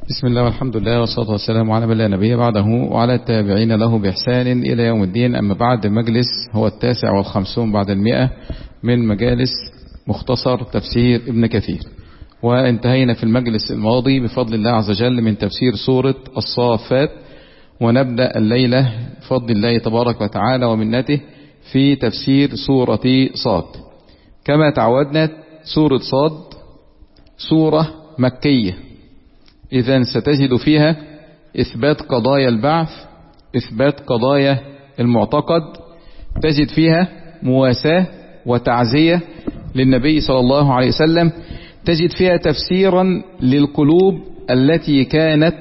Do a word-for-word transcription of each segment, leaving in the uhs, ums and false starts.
بسم الله والحمد لله والصلاة والسلام على من لا نبي بعده وعلى التابعين له بإحسان إلى يوم الدين. أما بعد، مجلس هو التاسع والخمسون بعد المئة من مجالس مختصر تفسير ابن كثير، وانتهينا في المجلس الماضي بفضل الله عز وجل من تفسير سورة الصافات، ونبدأ الليلة بفضل الله تبارك وتعالى ومنته في تفسير سورة صاد. كما تعودنا، سورة صاد سورة مكية، إذن ستجد فيها إثبات قضايا البعث، إثبات قضايا المعتقد، تجد فيها مواساة وتعزية للنبي صلى الله عليه وسلم، تجد فيها تفسيرا للقلوب التي كانت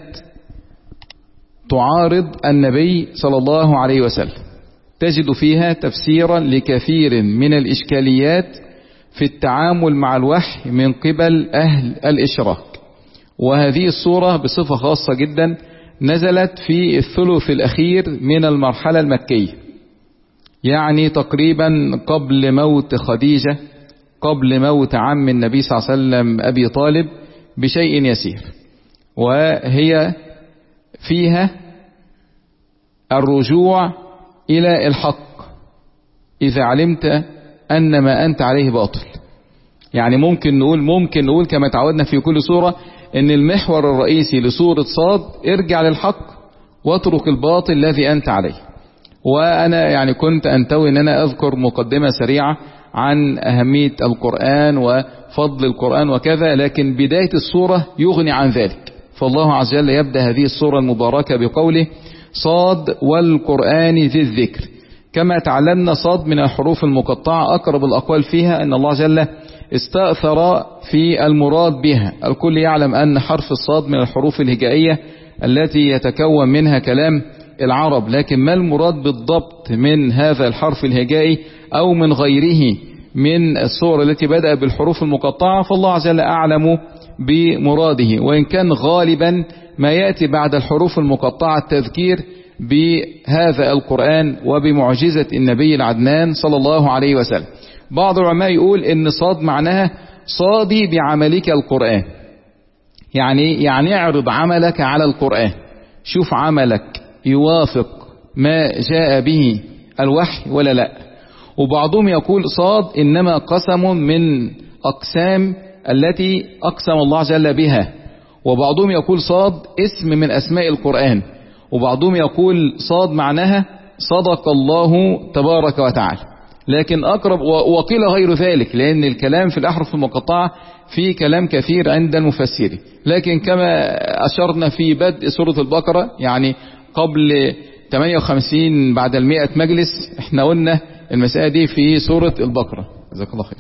تعارض النبي صلى الله عليه وسلم، تجد فيها تفسيرا لكثير من الإشكاليات في التعامل مع الوحي من قبل أهل الإشراك. وهذه السورة بصفة خاصة جدا نزلت في الثلث الأخير من المرحلة المكية، يعني تقريبا قبل موت خديجة، قبل موت عم النبي صلى الله عليه وسلم أبي طالب بشيء يسير، وهي فيها الرجوع إلى الحق إذا علمت أن ما أنت عليه باطل. يعني ممكن نقول ممكن نقول كما تعودنا في كل سورة ان المحور الرئيسي لسورة صاد ارجع للحق واترك الباطل الذي انت عليه. وانا يعني كنت انتوي ان انا اذكر مقدمة سريعة عن اهمية القرآن وفضل القرآن وكذا، لكن بداية السورة يغني عن ذلك. فالله عز وجل يبدأ هذه السورة المباركة بقوله صاد والقرآن ذي الذكر. كما تعلمنا صاد من الحروف المقطعة، اقرب الاقوال فيها ان الله جل استأثر في المراد بها. الكل يعلم أن حرف الصاد من الحروف الهجائية التي يتكون منها كلام العرب، لكن ما المراد بالضبط من هذا الحرف الهجائي أو من غيره من الصور التي بدأ بالحروف المقطعة، فالله عز وجل أعلم بمراده. وإن كان غالبا ما يأتي بعد الحروف المقطعة التذكير بهذا القرآن وبمعجزة النبي العدنان صلى الله عليه وسلم. بعض العلماء يقول ان صاد معناها صادي بعملك القرآن، يعني يعني اعرض عملك على القرآن، شوف عملك يوافق ما جاء به الوحي ولا لا. وبعضهم يقول صاد انما قسم من اقسام التي اقسم الله جل بها، وبعضهم يقول صاد اسم من اسماء القرآن، وبعضهم يقول صاد معناها صدق الله تبارك وتعالى. لكن أقرب وقيل غير ذلك، لأن الكلام في الأحرف المقطعة في كلام كثير عند المفسرين. لكن كما أشرنا في بدء سورة البقرة، يعني قبل ثمانية وخمسين بعد المئة مجلس، احنا قلنا المسألة دي في سورة البقرة، جزاك الله خير.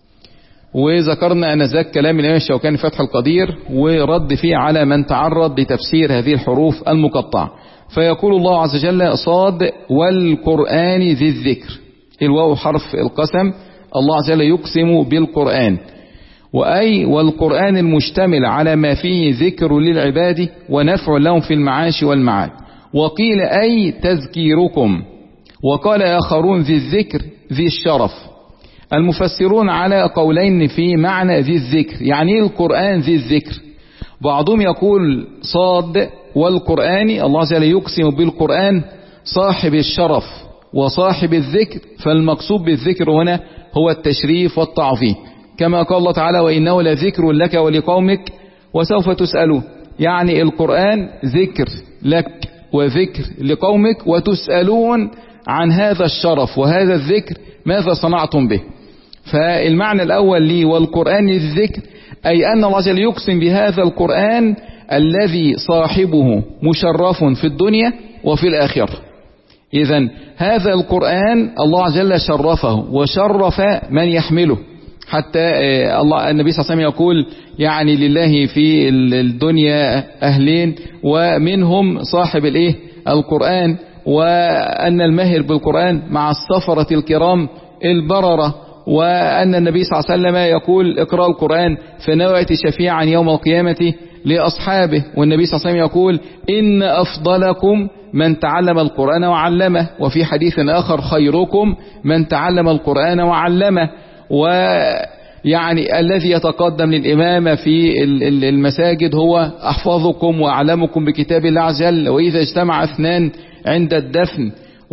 وذكرنا أن ذاك كلام الإمام الشوكاني فتح القدير ورد فيه على من تعرض لتفسير هذه الحروف المقطعة. فيقول الله عز وجل صاد والقرآن ذي الذكر. الواو حرف القسم، الله عز وجل يقسم بالقرآن، وأي والقرآن المشتمل على ما فيه ذكر للعباد ونفع لهم في المعاش والمعاد. وقيل أي تذكيركم، وقال آخرون ذي الذكر ذي الشرف. المفسرون على قولين في معنى ذي الذكر، يعني القرآن ذي الذكر. بعضهم يقول صاد والقرآن، الله عز وجل يقسم بالقرآن صاحب الشرف وصاحب الذكر، فالمقصود بالذكر هنا هو التشريف والتعظيم، كما قال الله تعالى وإنه لذكر لك ولقومك وسوف تسألون. يعني القرآن ذكر لك وذكر لقومك، وتسألون عن هذا الشرف وهذا الذكر ماذا صنعتم به. فالمعنى الأول لي والقرآن الذكر، أي أن الله جل يقسم بهذا القرآن الذي صاحبه مشرف في الدنيا وفي الآخرة. إذن هذا القرآن الله عز وجل شرفه وشرف من يحمله، حتى الله النبي صلى الله عليه وسلم يقول يعني لله في الدنيا أهلين ومنهم صاحب الإيه القرآن، وأن الماهر بالقرآن مع السفرة الكرام البررة، وأن النبي صلى الله عليه وسلم يقول اقرأ القرآن فنوأت شفيعا يوم القيامة لأصحابه، والنبي صلى الله عليه وسلم يقول إن أفضلكم من تعلم القرآن وعلمه، وفي حديث آخر خيركم من تعلم القرآن وعلمه. و يعني الذي يتقدم للإمامة في المساجد هو أحفظكم وأعلمكم بكتاب الله عز وجل، وإذا اجتمع اثنان عند الدفن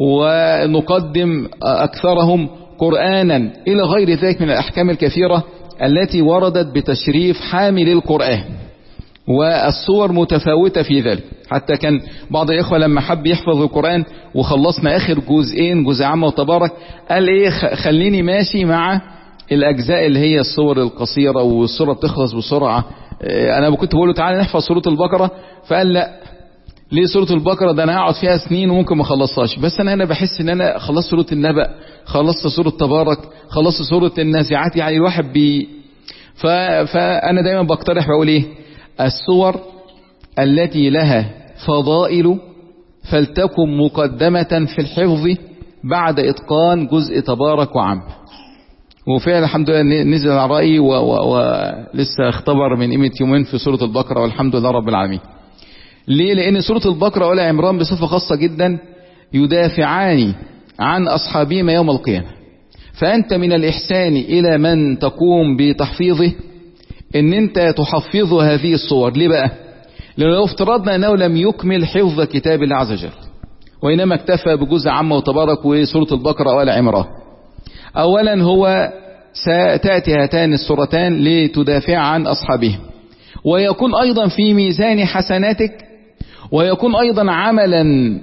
ونقدم أكثرهم قرآنا، إلى غير ذلك من الأحكام الكثيرة التي وردت بتشريف حامل القرآن، والصور متفاوتة في ذلك. حتى كان بعض الإخوة لما حب يحفظ القرآن وخلصنا آخر جزئين، جزء عامة وتبارك، قال إيه خليني ماشي مع الأجزاء اللي هي الصور القصيرة والصورة بتخلص بسرعة. أنا كنت بقوله تعالى نحفظ سورة البقرة، فقال لا، ليه سورة البقرة ده أنا هقعد فيها سنين وممكن ما خلصهاش، بس أنا هنا بحس إن أنا خلصت سورة النبأ، خلصت سورة تبارك، خلصت سورة النازعات، يعني الواحد بي ف... فأنا دايما بقترح بقول إيه، السور التي لها فضائل فلتكن مقدمة في الحفظ بعد إتقان جزء تبارك وعم. وفعلا الحمد لله نزل على رأيي ولسه اختبر من قيمة يومين في سورة البقرة، والحمد لله رب العالمين. ليه؟ لأن سورة البقرة وآل عمران بصفة خاصة جدا يدافعان عن أصحابهما يوم القيامة، فأنت من الإحسان إلى من تقوم بتحفيظه ان انت تحفظ هذه الصور. ليه بقى؟ لأنه لو افترضنا انه لم يكمل حفظ كتاب الله عز وجل وإنما اكتفى بجزء عامة وتبارك وسورة البقرة وآل عمران، اولا هو ستأتي هاتان السورتان لتدافع عن أصحابهم، ويكون ايضا في ميزان حسناتك، ويكون ايضا عملا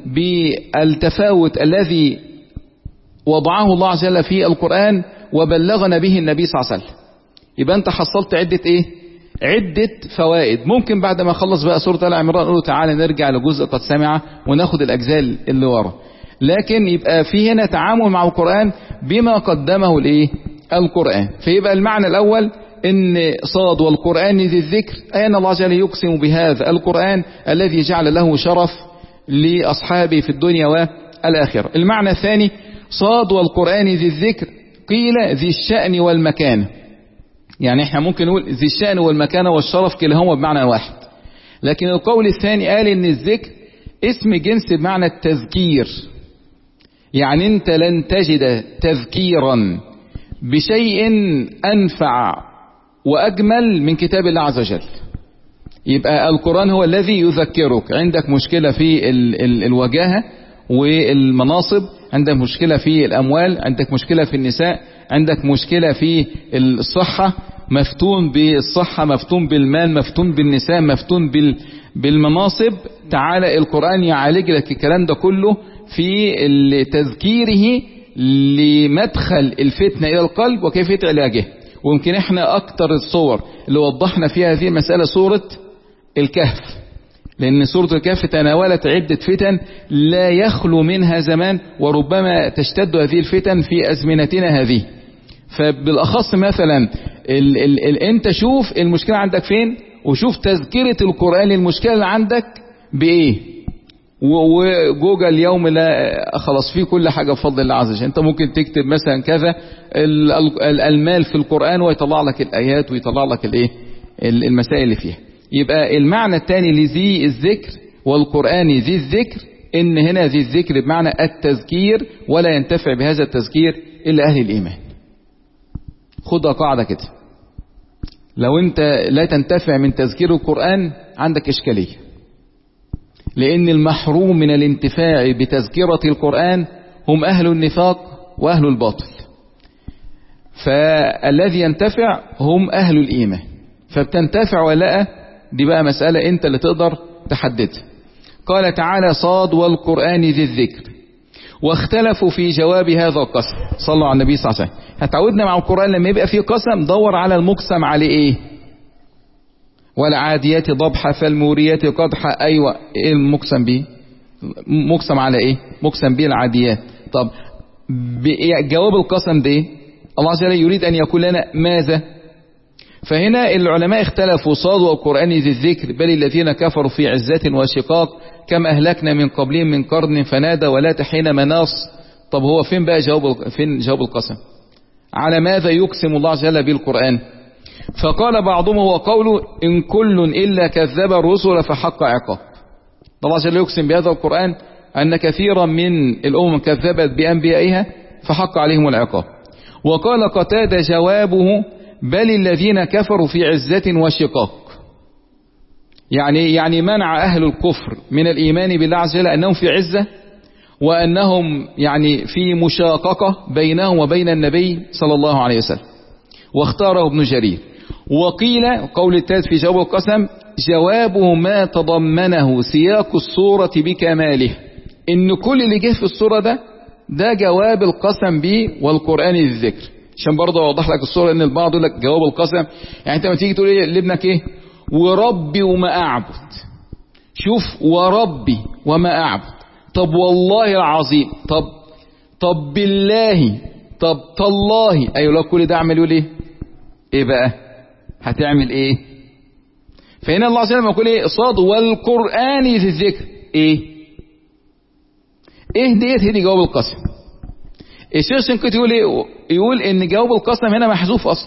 بالتفاوت الذي وضعه الله عز وجل في القرآن وبلغنا به النبي صلى الله عليه وسلم. يبقى انت حصلت عدة ايه؟ عدة فوائد. ممكن بعد ما اخلص بقى سورة آل عمران نقول تعالى نرجع لجزء قد سمع وناخد الاجزاء اللي ورا، لكن يبقى في هنا تعامل مع القرآن بما قدمه الايه؟ القرآن. فيبقى المعنى الاول ان صاد والقرآن ذي الذكر، أين الله عز وجل يقسم بهذا القرآن الذي جعل له شرف لأصحابه في الدنيا والآخرة. المعنى الثاني صاد والقرآن ذي الذكر، قيل ذي الشأن والمكان، يعني احنا ممكن نقول ذي الشأن والمكانة والشرف كلاهما بمعنى واحد، لكن القول الثاني قال ان الذكر اسم جنس بمعنى التذكير، يعني انت لن تجد تذكيرا بشيء انفع واجمل من كتاب الله عز وجل. يبقى القرآن هو الذي يذكرك. عندك مشكلة في ال ال الوجاهة والمناصب، عندك مشكلة في الأموال، عندك مشكلة في النساء، عندك مشكلة في الصحة، مفتون بالصحة، مفتون بالمال، مفتون بالنساء، مفتون بالمناصب، تعالى القرآن يعالج لك الكلام ده كله في تذكيره لمدخل الفتنة إلى القلب وكيفية علاجه. ويمكن احنا أكتر الصور اللي وضحنا فيها هذه المسألة سورة الكهف، لأن سورة الكهف تناولت عدة فتن لا يخلو منها زمان، وربما تشتد هذه الفتن في أزمنتنا هذه. فبالأخص مثلا ال ال ال انت شوف المشكلة عندك فين، وشوف تذكرة القرآن للمشكلة اللي عندك بإيه، وجوجل اليوم لا خلاص فيه كل حاجة بفضل الله عز وجل. انت ممكن تكتب مثلا كذا المال في القرآن ويطلع لك الآيات ويطلع لك الايه المسائل اللي فيها. يبقى المعنى الثاني لذي الذكر والقرآن ذي الذكر، ان هنا ذي الذكر بمعنى التذكير، ولا ينتفع بهذا التذكير إلا أهل الإيمان. خدها قاعدة كده، لو انت لا تنتفع من تذكير القرآن عندك إشكالية، لأن المحروم من الانتفاع بتذكرة القرآن هم أهل النفاق وأهل الباطل، فالذي ينتفع هم أهل الإيمان. فبتنتفع ولا دي بقى مسألة انت اللي تقدر تحددها. قال تعالى صاد والقرآن ذي الذكر، واختلفوا في جواب هذا القسم. صلوا على النبي صلى الله عليه وسلم. هتعودنا مع القرآن لما يبقى فيه قسم دور على المقسم عليه ايه، والعاديات ضبحة فالموريات قدحة. ايوه ايه المقسم به؟ مقسم على ايه؟ مقسم به العاديات. طب جواب القسم ده ايه؟ الله عز وجل يريد ان يقول لنا ماذا؟ فهنا العلماء اختلفوا صاد والقرآن ذي الذكر بل الذين كفروا في عزة وشقاق كم أهلكنا من قبلهم من قرن فنادى ولا تحين مناص. طب هو فين بقى جواب فين جواب القسم؟ على ماذا يقسم الله عز وجل بالقرآن؟ فقال بعضهم هو قوله إن كل إلا كذب الرسل فحق عقاب. الله عز وجل يقسم بهذا القرآن أن كثيرا من الأمم كذبت بأنبيائها فحق عليهم العقاب. وقال قتادة جوابه بل الذين كفروا في عزة وشقاق. يعني يعني منع أهل الكفر من الإيمان بالله عز وجل أنهم في عزة، وأنهم يعني في مشاققة بينهم وبين النبي صلى الله عليه وسلم، واختاره ابن جرير. وقيل قول الثالث في جواب القسم جوابه ما تضمنه سياق الصورة بكماله، إن كل اللي جه في الصورة ده ده جواب القسم به والقرآن الذكر. عشان برضه اوضح لك الصورة، ان البعض يقول لك جواب القسم يعني انت لما تيجي تقول ايه لابنك ايه وربي وما اعبد، شوف وربي وما اعبد، طب والله العظيم، طب طب بالله، طب تالله، ايوه لو كل ده اعمل يقول ايه ايه بقى هتعمل ايه؟ فهنا الله عز وجل يقول ايه صاد والقرآن ذي الذكر، ايه ايه ديت هي دي جواب القسم. الشيخ الشنقيطي يقول ايه؟ يقول ان جواب القسم هنا محذوف اصلا.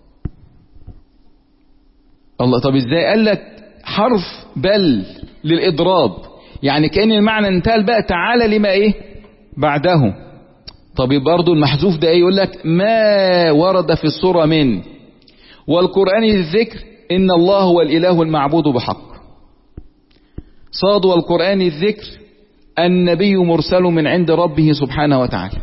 الله، طب ازاي؟ قال لك حرف بل للاضراب، يعني كأن المعنى انتهى بقى تعالى لما ايه بعده. طب برضه المحذوف ده ايه؟ يقول لك ما ورد في السورة من والقرآن الذكر ان الله هو الاله المعبود بحق. صاد والقرآن الذكر النبي مرسل من عند ربه سبحانه وتعالى.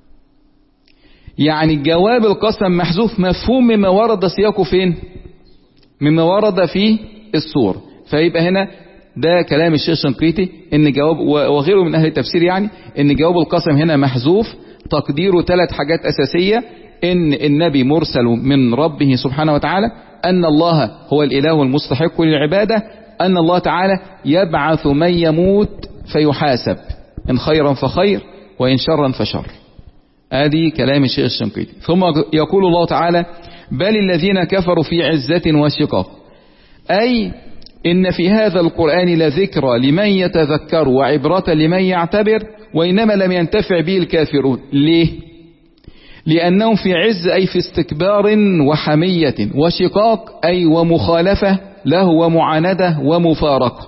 يعني جواب القسم محذوف مفهوم مما ورد سياقه فين؟ مما ورد في السورة. فيبقى هنا ده كلام الشيخ الشنقيطي ان جواب وغيره من اهل التفسير، يعني ان جواب القسم هنا محذوف تقديره ثلاث حاجات اساسية: ان النبي مرسل من ربه سبحانه وتعالى، ان الله هو الاله المستحق للعبادة، ان الله تعالى يبعث من يموت فيحاسب ان خيرا فخير وان شرا فشر. ادي كلام الشيخ الشنقيطي. ثم يقول الله تعالى بل الذين كفروا في عزة وشقاق، اي ان في هذا القرآن لذكرى لمن يتذكر وعبرة لمن يعتبر، وانما لم ينتفع به الكافرون. ليه؟ لانهم في عز اي في استكبار وحمية، وشقاق اي ومخالفة له ومعاندة ومفارقة.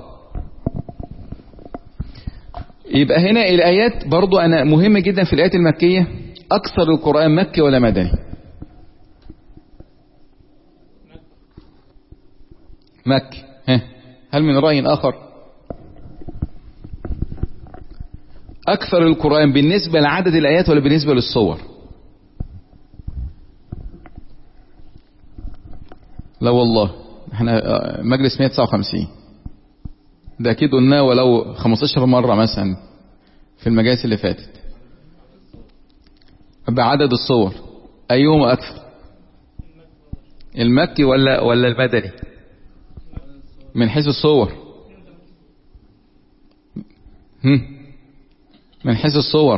يبقى هنا الآيات برضو أنا مهم جدا في الآيات المكية. أكثر القرآن مكي ولا مدني؟ مكي. هل من رأي آخر؟ أكثر القرآن بالنسبة لعدد الآيات ولا بالنسبة للصور؟ لا والله، احنا مجلس مئة وتسعة وخمسين ده أكيد قلناه ولو خمستاشر مرة مثلا في المجالس اللي فاتت. بعدد الصور أيهما أكثر؟ المكي ولا ولا المدني؟ من حيث الصور. هم. من حيث الصور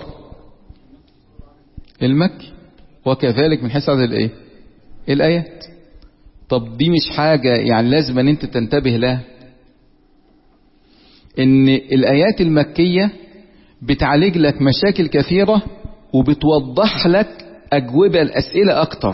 المكي، وكذلك من حيث عدد الايه الآيات. طب دي مش حاجة يعني لازم ان انت تنتبه لها، ان الآيات المكية بتعالج لك مشاكل كثيرة وبتوضح لك أجوبة الأسئلة أكتر.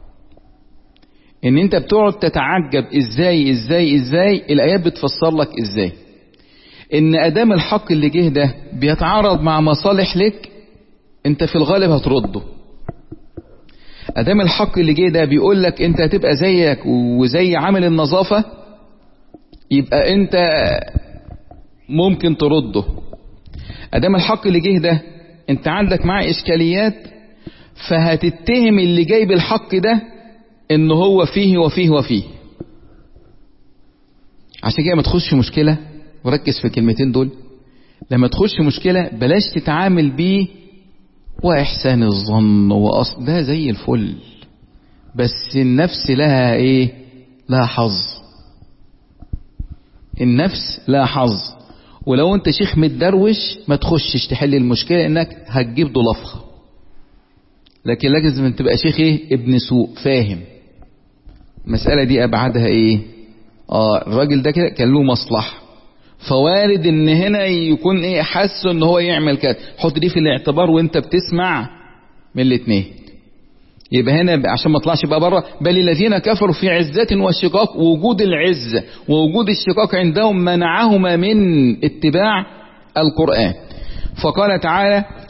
ان انت بتقعد تتعجب ازاي ازاي ازاي الآيات بتفسر لك ازاي. ان ادام الحق اللي جه ده بيتعارض مع مصالح لك، انت في الغالب هترده. ادام الحق اللي جه ده بيقول لك انت هتبقى زيك وزي عامل النظافة، يبقى انت ممكن ترده. ادام الحق اللي جه ده انت عندك معاه اشكاليات، فهتتهم اللي جايب الحق ده ان هو فيه وفيه وفيه. عشان كده ما تخش في مشكلة، وركز في الكلمتين دول، لما تخش مشكلة بلاش تتعامل بيه واحسان الظن واصل ده زي الفل، بس النفس لها ايه؟ لها حظ. النفس لها حظ. ولو انت شيخ متدروش ما تخشش تحل المشكلة، انك هتجيب ضلافها. لكن لازم تبقى شيخ ايه؟ ابن سوق فاهم المسألة دي ابعادها ايه. اه الراجل ده كده كان له مصلحة، فوارد ان هنا يكون ايه حاسه ان هو يعمل كده. حط دي في الاعتبار وانت بتسمع من الاثنين. يبقى هنا عشان ما اطلعش بقى بره، بل الذين كفروا في عزة وشقاق، وجود العزة ووجود الشقاق عندهم منعهما من اتباع القرآن. فقال تعالى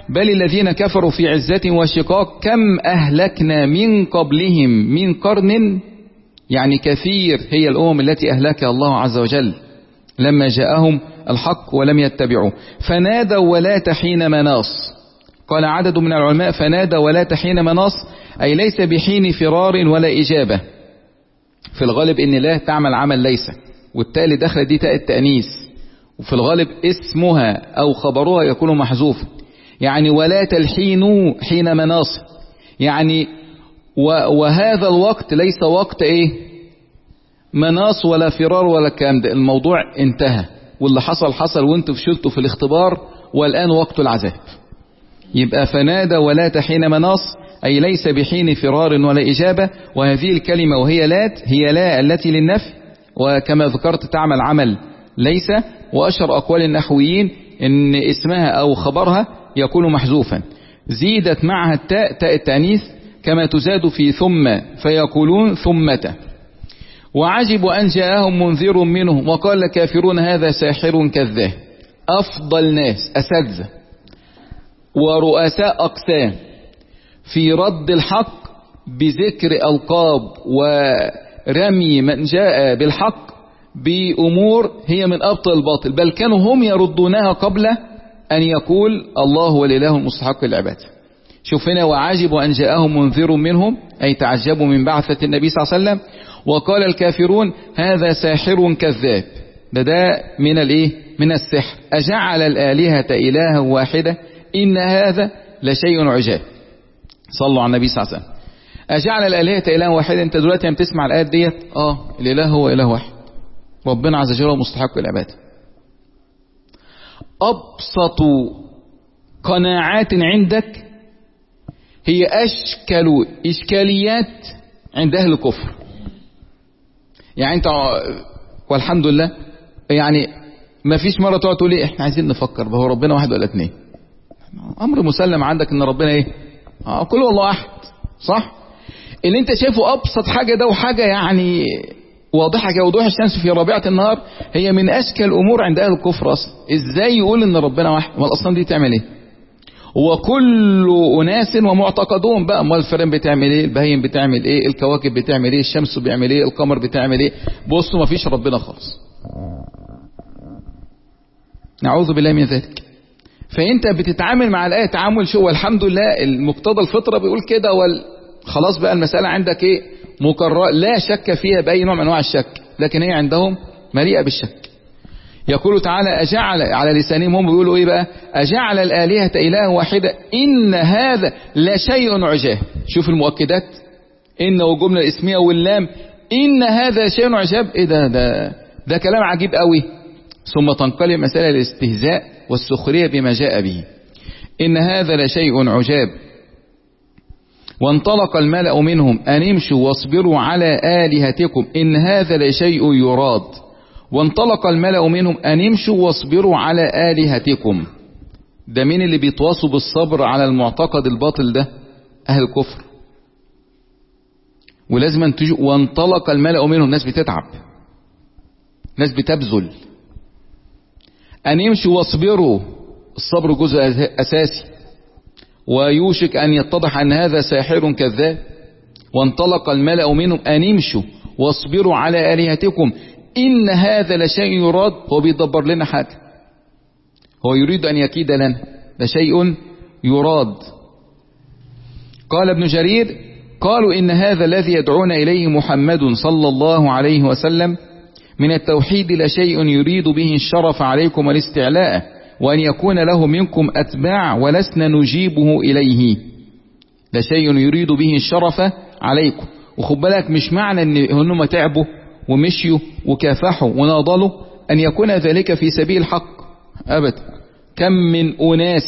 بل الذين كفروا في عزة وشقاق كم أهلكنا من قبلهم من قرن، يعني كثير هي الأمم التي أهلكها الله عز وجل لما جاءهم الحق ولم يتبعوا. فنادوا ولا حين مناص. قال عدد من العلماء فنادى ولا حين مناص أي ليس بحين فرار ولا إجابة. في الغالب إن لا تعمل عمل ليس، والتالي دخل دي تاء التأنيث، وفي الغالب اسمها أو خبرها يكون محذوف، يعني ولا تلحين حين مناص، يعني وهذا الوقت ليس وقت ايه مناص ولا فرار ولا الكلام ده، الموضوع انتهى واللي حصل حصل وانتوا فشلتوا في الاختبار والآن وقت العذاب. يبقى فنادى ولا حين مناص أي ليس بحين فرار ولا إجابة. وهذه الكلمة وهي لات هي لا التي للنفي، وكما ذكرت تعمل عمل ليس. وأشهر أقوال النحويين إن اسمها أو خبرها يكون محذوفا، زيدت معها التاء تاء التأنيث كما تزاد في ثم فيقولون ثمة. وعجبوا أن جاءهم منذر منهم وقال الكافرون هذا ساحر كذاب. أفضل ناس أساتذة ورؤساء أقسام في رد الحق بذكر ألقاب ورمي من جاء بالحق بأمور هي من أبطل الباطل، بل كانوا هم يردونها قبل أن يقول الله هو الإله المستحق للعبادة. شوف هنا وعجبوا أن جاءهم منذر منهم أي تعجبوا من بعثة النبي صلى الله عليه وسلم. وقال الكافرون هذا ساحر كذاب، ده ده من الايه من السحر. أجعل الآلهة إلها واحدة إن هذا لشيء عجاب. صلوا على النبي صلى الله عليه وسلم. أجعل الآلهة إلها واحدة. انت دلوقتي لما تسمع الآيات ديت اه الإله هو إله واحد، ربنا عز وجل مستحق للعبادة. أبسط قناعات عندك هي أشكال إشكاليات عند أهل الكفر. يعني أنت والحمد لله يعني ما فيش مرة تقعد تقول إيه إحنا عايزين نفكر هو ربنا واحد ولا اتنين. أمر مسلم عندك إن ربنا إيه آه كل والله أحد، صح؟ اللي أنت شايفه أبسط حاجة ده وحاجة يعني واضحة كوضوح الشمس في ربيعة النهار هي من أشكال الأمور عند أهل الكفر أصلا. إزاي يقول إن ربنا واحد؟ ما الأصنام دي تعمل إيه؟ وكل أناس ومعتقدون بقى، ما الفئران بتعمل إيه؟ البهايم بتعمل إيه؟ الكواكب بتعمل إيه؟ الشمس بيعمل إيه؟ القمر بتعمل إيه؟ بصوا ما فيش ربنا خالص. نعوذ بالله من ذلك. فأنت بتتعامل مع الآية تعامل شو، والحمد لله المقتضى الفطرة بيقول كده، وال خلاص بقى المسألة عندك إيه؟ مكررة لا شك فيها بأي نوع من أنواع الشك، لكن هي عندهم مليئة بالشك. يقول تعالى أجعل على لسانهم هم بيقولوا إيه بقى؟ أجعل الآلهة إله واحدة إن هذا لشيء عجاب. شوف المؤكدات إن والجملة الاسمية واللام إن هذا شيء عجاب. إيه ده ده ده كلام عجيب قوي. ثم تنقلب مسألة الاستهزاء والسخرية بما جاء به. إن هذا لشيء عجاب. وانطلق الملأ منهم أن امشوا واصبروا على آلهتكم إن هذا لشيء يراد. وانطلق الملأ منهم أن امشوا واصبروا على آلهتكم. ده مين اللي بيتواصوا بالصبر على المعتقد الباطل ده؟ أهل الكفر. ولازم أن تجوا. وانطلق الملأ منهم، ناس بتتعب، ناس بتبذل. أن يمشوا واصبروا، الصبر جزء أساسي، ويوشك أن يتضح أن هذا ساحر كذاب. وانطلق الملأ منهم أن يمشوا واصبروا على آلهتكم إن هذا لشيء يراد. هو بيدبر لنا حاجة، هو يريد أن يكيد لنا، ده شيء يراد. قال ابن جرير قالوا إن هذا الذي يدعون إليه محمد صلى الله عليه وسلم من التوحيد لشيء يريد به الشرف عليكم والاستعلاء وأن يكون له منكم أتباع ولسنا نجيبه إليه. لشيء يريد به الشرف عليكم. وخد بالك مش معنى ان هم تعبوا ومشيوا وكافحوا وناضلوا أن يكون ذلك في سبيل الحق أبدا. كم من أناس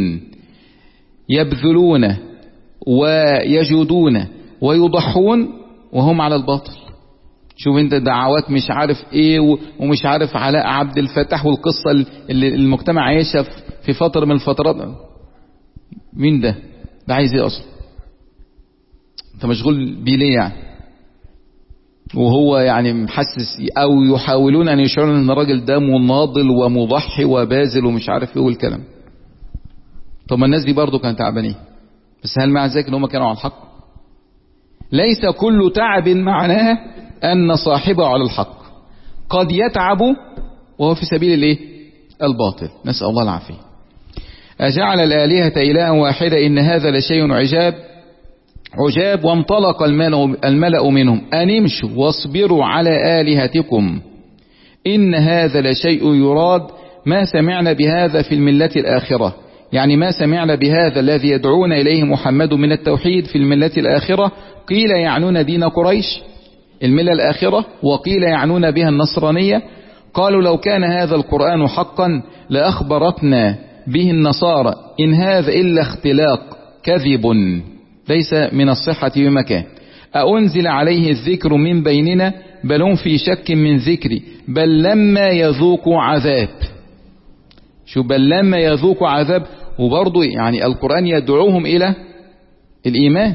يبذلون ويجودون ويضحون وهم على الباطل. شوف انت دعوات مش عارف ايه ومش عارف علاء عبد الفتاح والقصة اللي المجتمع عايشها في فترة من الفترات. مين ده؟ ده عايز ايه اصلا؟ انت مشغول بيه ليه يعني؟ وهو يعني محسس او يحاولون ان يشعرون ان الراجل ده مناضل ومضحي وبازل ومش عارف ايه والكلام. طب ما الناس دي برضو كانت تعبانين، بس هل مع ذلك ان هم كانوا على الحق؟ ليس كل تعب معناه ان صاحبه على الحق، قد يتعب وهو في سبيل الايه؟ الباطل، نسأل الله العافية. أجعل الآلهة إلها واحدة إن هذا لشيء عجاب عجاب وانطلق الملأ منهم أن امشوا واصبروا على آلهتكم إن هذا لشيء يراد ما سمعنا بهذا في الملة الآخرة، يعني ما سمعنا بهذا الذي يدعون إليه محمد من التوحيد في الملة الآخرة. قيل يعنون دين قريش الملة الآخرة، وقيل يعنون بها النصرانية. قالوا لو كان هذا القرآن حقا لأخبرتنا به النصارى إن هذا إلا اختلاق كذب ليس من الصحة بمكان. أأنزل عليه الذكر من بيننا بل هم في شك من ذكري بل لما يذوقوا عذاب. شو بل لما يذوقوا عذاب؟ وبرضو يعني القرآن يدعوهم إلى الإيمان،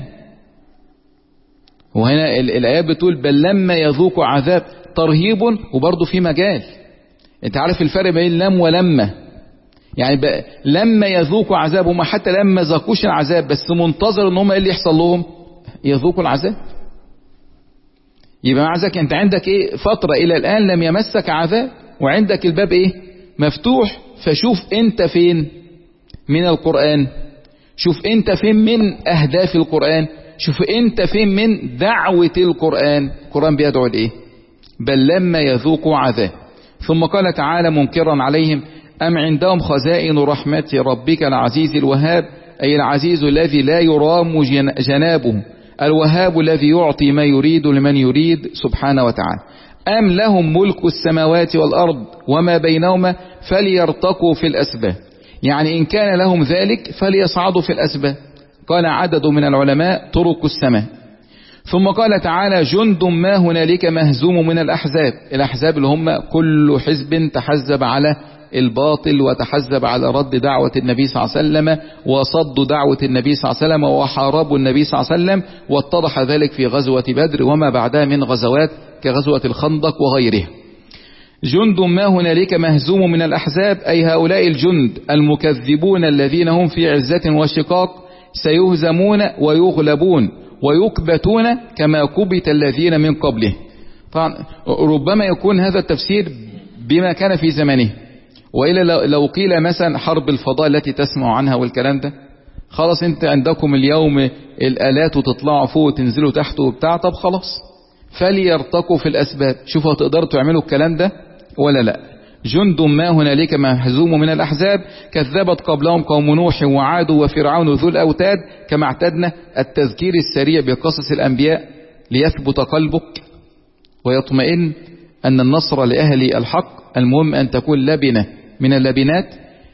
وهنا الآيات بتقول بل لما يذوقوا عذاب، ترهيب وبرضو في مجال. انت عارف الفرق بين لم ولما؟ يعني لما يذوقوا عذاب، هم حتى لما ذاقوش العذاب بس منتظر ان هم ايه اللي يحصل لهم؟ يذوقوا العذاب. يبقى مع ذلك انت عندك ايه؟ فترة الى الان لم يمسك عذاب، وعندك الباب ايه؟ مفتوح. فشوف انت فين من القرآن، شوف انت فين من اهداف القرآن، شوف انت فين من دعوة القرآن. القرآن بيدعو لايه؟ بل لما يذوقوا عذاب. ثم قال تعالى منكرا عليهم أم عندهم خزائن رحمة ربك العزيز الوهاب، أي العزيز الذي لا يرام جنابه، الوهاب الذي يعطي ما يريد لمن يريد سبحانه وتعالى. أم لهم ملك السماوات والأرض وما بينهما فليرتقوا في الأسباب، يعني إن كان لهم ذلك فليصعدوا في الأسباب. قال عدد من العلماء طرق السماء. ثم قال تعالى جند ما هنالك مهزوم من الأحزاب، الأحزاب اللي هم كل حزب تحزب على الباطل وتحزب على رد دعوة النبي صلى الله عليه وسلم وصد دعوة النبي صلى الله عليه وسلم وحاربوا النبي صلى الله عليه وسلم، واتضح ذلك في غزوة بدر وما بعدها من غزوات كغزوة الخندق وغيرها. جند ما هنالك مهزوم من الأحزاب، أي هؤلاء الجند المكذبون الذين هم في عزة وشقاق سيهزمون ويغلبون ويكبتون كما كبت الذين من قبله. طبعا ربما يكون هذا التفسير بما كان في زمانه، وإلا لو قيل مثلا حرب الفضاء التي تسمع عنها والكلام ده، خلاص انت عندكم اليوم الآلات وتطلعوا فوق وتنزلوا تحت وبتاع، طب خلاص فليرتقوا في الأسباب. شوفوا هتقدروا تعملوا الكلام ده ولا لا. جند ما هنالك مهزوم من الأحزاب كذبت قبلهم قوم نوح وعاد وفرعون ذو الأوتاد. كما اعتدنا التذكير السريع بقصص الأنبياء ليثبت قلبك ويطمئن أن النصر لأهل الحق، المهم أن تكون لبنة من اللبنات.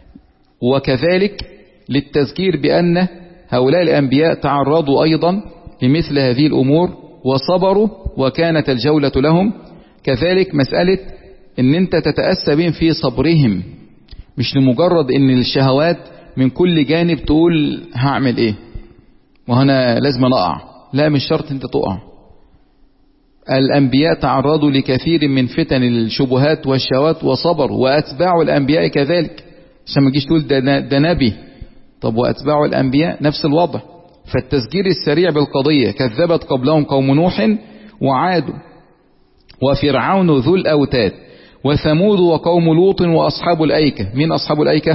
وكذلك للتذكير بأن هؤلاء الأنبياء تعرضوا أيضا لمثل هذه الأمور وصبروا وكانت الجولة لهم. كذلك مسألة ان انت تتأسى بهم في صبرهم، مش لمجرد ان الشهوات من كل جانب تقول هعمل ايه وهنا لازم اقع، لا مش شرط انت تقع. الانبياء تعرضوا لكثير من فتن الشبهات والشهوات وصبروا، واتباع الانبياء كذلك، عشان ما تجيش تقول ده, ده نبي، طب واتباع الانبياء نفس الوضع. فالتذكير السريع بالقضية كذبت قبلهم قوم نوح وعاد وفرعون ذو الأوتاد وثمود وقوم لوط وأصحاب الأيكة. من أصحاب الأيكة؟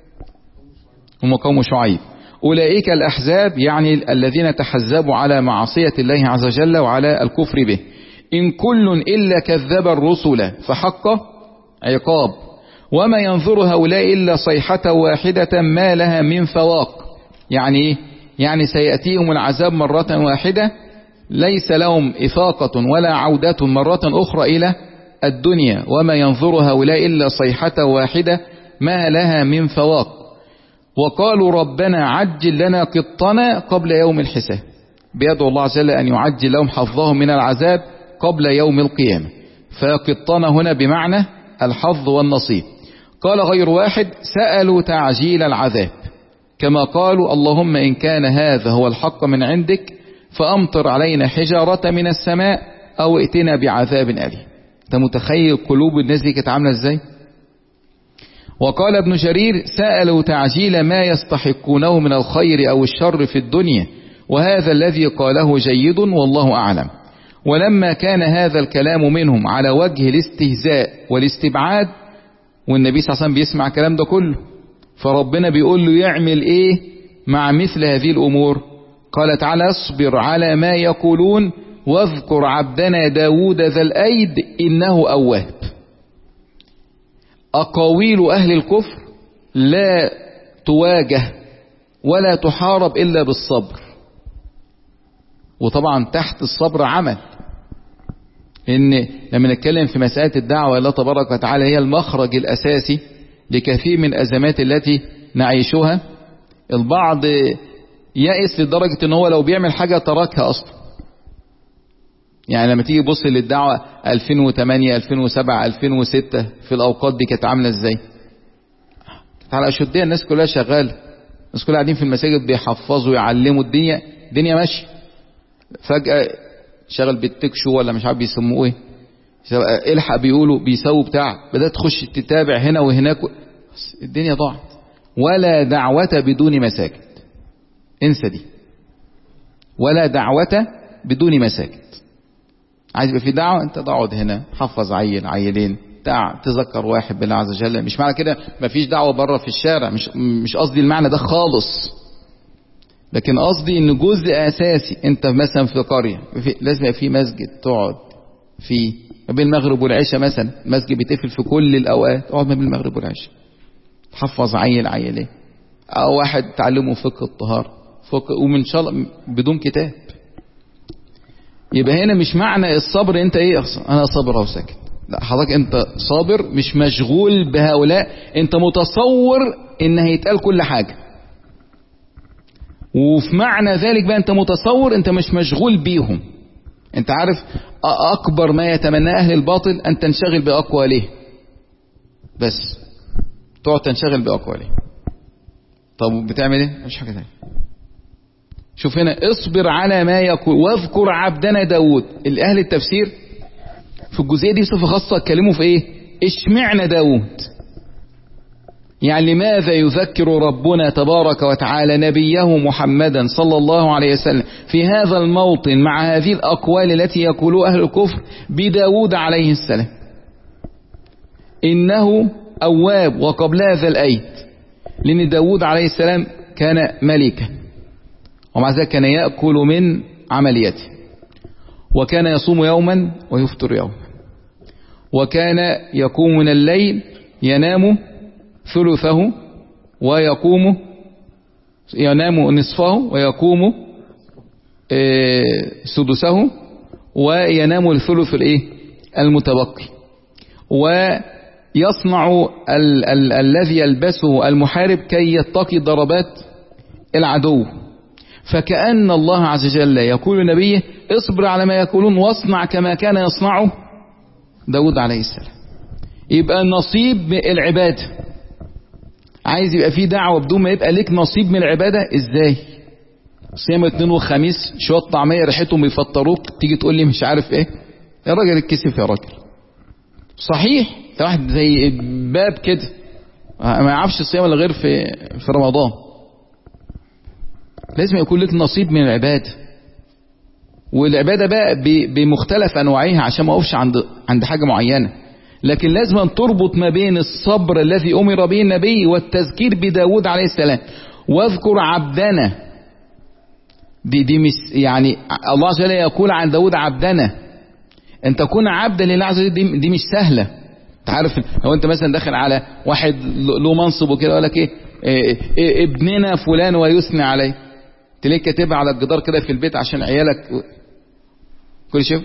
هم قوم شعيب. أولئك الأحزاب، يعني الذين تحزبوا على معصية الله عز وجل وعلى الكفر به. إن كل إلا كذب الرسل فحق عقاب وما ينظر هؤلاء إلا صيحة واحدة ما لها من فواق. يعني يعني سيأتيهم العذاب مرة واحدة ليس لهم إفاقة ولا عودة مرة أخرى إلى الدنيا. وما ينظر هؤلاء إلا صيحة واحدة ما لها من فواق. وقالوا ربنا عجل لنا قطنا قبل يوم الحساب، بيدعو الله عز وجل أن يعجل لهم حظهم من العذاب قبل يوم القيامة. فقطنا هنا بمعنى الحظ والنصيب. قال غير واحد سألوا تعجيل العذاب كما قالوا اللهم إن كان هذا هو الحق من عندك فأمطر علينا حجارة من السماء أو ائتنا بعذاب أليم. انت متخيل قلوب الناس دي كانت عاملة ازاي؟ وقال ابن جرير سألوا تعجيل ما يستحقونه من الخير أو الشر في الدنيا، وهذا الذي قاله جيد والله أعلم. ولما كان هذا الكلام منهم على وجه الاستهزاء والاستبعاد، والنبي صلى الله عليه وسلم بيسمع الكلام ده كله، فربنا بيقول له يعمل ايه مع مثل هذه الأمور؟ قال تعالى اصبر على ما يقولون واذكر عبدنا داود ذا الأيد إنه أواب. أقاويل أهل الكفر لا تواجه ولا تحارب إلا بالصبر، وطبعا تحت الصبر عمل. إن لما نتكلم في مسألة الدعوة الله تبارك وتعالى هي المخرج الأساسي لكثير من الأزمات التي نعيشها، البعض يأس لدرجة إن هو لو بيعمل حاجة تركها أصلا. يعني لما تيجي تبص للدعوة ألفين وثمانية ألفين وسبعة ألفين وستة في الأوقات دي كانت عاملة إزاي؟ كانت على أشدها، الناس كلها شغالة، الناس كلها قاعدين في المساجد بيحفظوا يعلموا، الدنيا الدنيا ماشية. فجأة شغل بالتكشو ولا مش عارف بيسموه ايه، الحق بيقولوا بيسووا بتاع، بدأت تخش تتابع هنا وهناك، الدنيا ضاعت. ولا دعوة بدون مساجد، انسى دي، ولا دعوة بدون مساجد. عايز يبقى في دعوة، انت تقعد هنا حفظ عيل عيلين بتاع، تذكر واحد بالله عز وجل. مش معنى كده مفيش دعوة بره في الشارع، مش مش قصدي المعنى ده خالص، لكن قصدي ان جزء اساسي. انت مثلا في قرية في لازم يبقى في مسجد تقعد فيه ما بين المغرب والعشاء مثلا، المسجد بيتقفل في كل الاوقات، اقعد ما بين المغرب والعشاء تحفظ عيل عيلين، او واحد تعلمه فقه الطهارة، فقه، ومن شاء الله بدون كتاب. يبقى هنا مش معنى الصبر انت ايه انا صابر او ساكت، لا، حضرتك انت صابر مش مشغول بهؤلاء، انت متصور ان هيتقال كل حاجة، وفي معنى ذلك بقى انت متصور انت مش مشغول بيهم. انت عارف اكبر ما يتمنى اهل الباطل ان تنشغل باقواله، بس تقعد تنشغل باقواله. طب بتعمل ايه؟ مش حاجة تانية. شوف هنا اصبر على ما يقول واذكر عبدنا داود. الاهل التفسير في الجزئية دي صفة خاصة اتكلموا في ايه؟ اشمعنى داود؟ يعني لماذا يذكر ربنا تبارك وتعالى نبيه محمدا صلى الله عليه وسلم في هذا الموطن مع هذه الأقوال التي يقولوا أهل الكفر بداود عليه السلام؟ إنه أواب وقبل هذا الأيد، لأن داود عليه السلام كان ملكا، ومع ذلك كان يأكل من عمليته، وكان يصوم يوما ويفطر يوما، وكان يقوم من الليل ينام ثلثه ويقوم ينام نصفه ويقوم سدسه وينام الثلث الايه المتبقي، ويصنع ال ال الذي يلبسه المحارب كي يتقي ضربات العدو. فكأن الله عز وجل يقول لنبيه اصبر على ما يقولون واصنع كما كان يصنعه داود عليه السلام. يبقى نصيب العبادة، عايز يبقى فيه دعوة بدون ما يبقى لك نصيب من العبادة ازاي؟ صيام اثنين وخميس شوية طعمية ريحتهم يفطروك، تيجي تقول لي مش عارف ايه؟ يا راجل اتكسف يا راجل. صحيح ده واحد زي باب كده ما يعرفش الصيام الا غير في في رمضان. لازم يكون لك نصيب من العبادة، والعبادة بقى بمختلف انواعها عشان ما اقفش عند عند حاجة معينة، لكن لازم أن تربط ما بين الصبر الذي أمر به النبي والتذكير بداود عليه السلام. واذكر عبدنا دي, دي مش يعني الله عز وجل يقول عن داود عبدنا، أن تكون عبدا لله عز وجل دي, دي مش سهلة. انت عارف لو انت مثلا داخل على واحد له منصب وكده يقول لك ايه, إيه, إيه ابننا فلان ويثني عليه، تلاقيه كاتبها على الجدار كده في البيت عشان عيالك كل شيء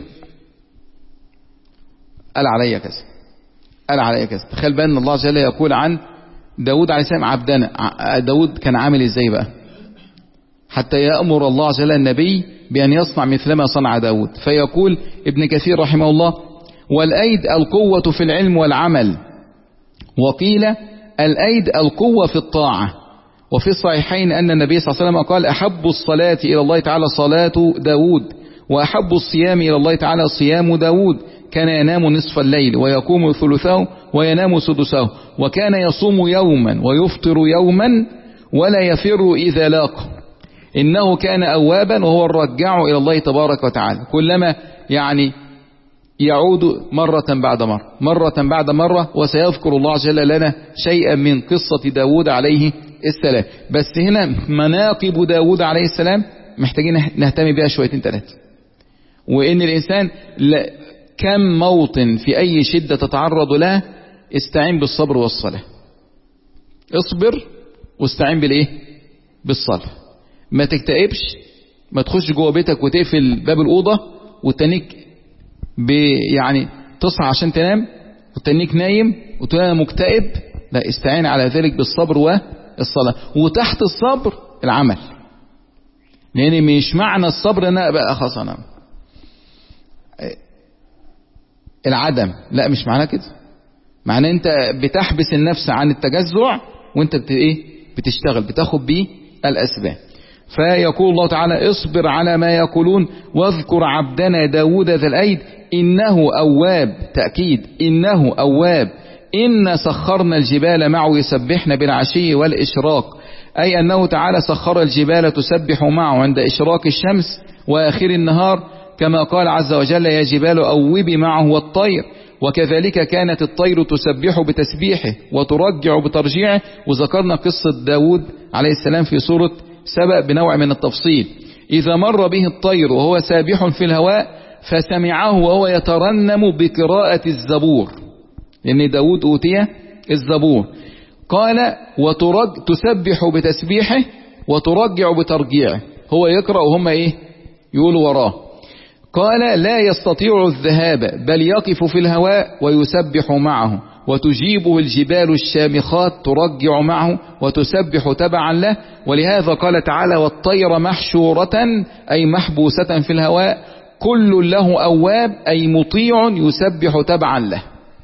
قال عليا كذا قال عليا كذا. تخيل بقى ان الله عز وجل يقول عن داود عليه السلام عبدنا. داود كان عامل ازاي بقى حتى يأمر الله عز وجل النبي بأن يصنع مثلما صنع داود؟ فيقول ابن كثير رحمه الله والأيد القوة في العلم والعمل، وقيل الأيد القوة في الطاعة. وفي الصحيحين أن النبي صلى الله عليه وسلم قال أحب الصلاة إلى الله تعالى صلاة داود، وأحب الصيام إلى الله تعالى صيام داود، كان ينام نصف الليل ويقوم ثلثه وينام سدسه، وكان يصوم يوما ويفطر يوما ولا يفر إذا لاقى، إنه كان أوابا وهو الرجع إلى الله تبارك وتعالى. كلما يعني يعود مرة بعد مرة مرة بعد مرة، وسيذكر الله عز وجل لنا شيئا من قصة داود عليه السلام. بس هنا مناقب داود عليه السلام محتاجين نهتم بها شويتين ثلاثة، وإن الإنسان كم موطن في أي شدة تتعرض لها استعين بالصبر والصلاة. اصبر واستعين بالإيه؟ بالصلاة. ما تكتئبش، ما تخش جوه بيتك وتقفل باب الأوضة وتنيك يعني تصحى عشان تنام وتنيك نايم وتقول أنا مكتئب. لا، استعين على ذلك بالصبر والصلاة، وتحت الصبر العمل، لأن مش معنى الصبر أنا بقى خلاص أنا العدم، لا مش معناه كده. معناه أنت بتحبس النفس عن التجزع وأنت بت إيه بتشتغل، بتاخد بيه الأسباب. فيقول الله تعالى اصبر على ما يقولون واذكر عبدنا داود ذا الأيد إنه أواب، تأكيد إنه أواب، إن سخرنا الجبال معه يسبحن بالعشي والإشراق، أي أنه تعالى سخر الجبال تسبح معه عند إشراق الشمس وآخر النهار، كما قال عز وجل يا جبال أوبي معه والطير، وكذلك كانت الطير تسبح بتسبيحه وترجع بترجيعه. وذكرنا قصة داود عليه السلام في سورة سبأ بنوع من التفصيل. إذا مر به الطير وهو سابح في الهواء فسمعه وهو يترنم بقراءة الزبور، لأن داود أوتي الزبور، قال وترج تسبح بتسبيحه وترجع بترجيعه، هو يقرأ وهم إيه يقولوا وراه. قال لا يستطيع الذهاب بل يقف في الهواء ويسبح معه، وتجيبه الجبال الشامخات ترجع معه وتسبح تبعا له. ولهذا قال تعالى والطير محشورة أي محبوسة في الهواء، كل له أواب أي مطيع يسبح تبعا له.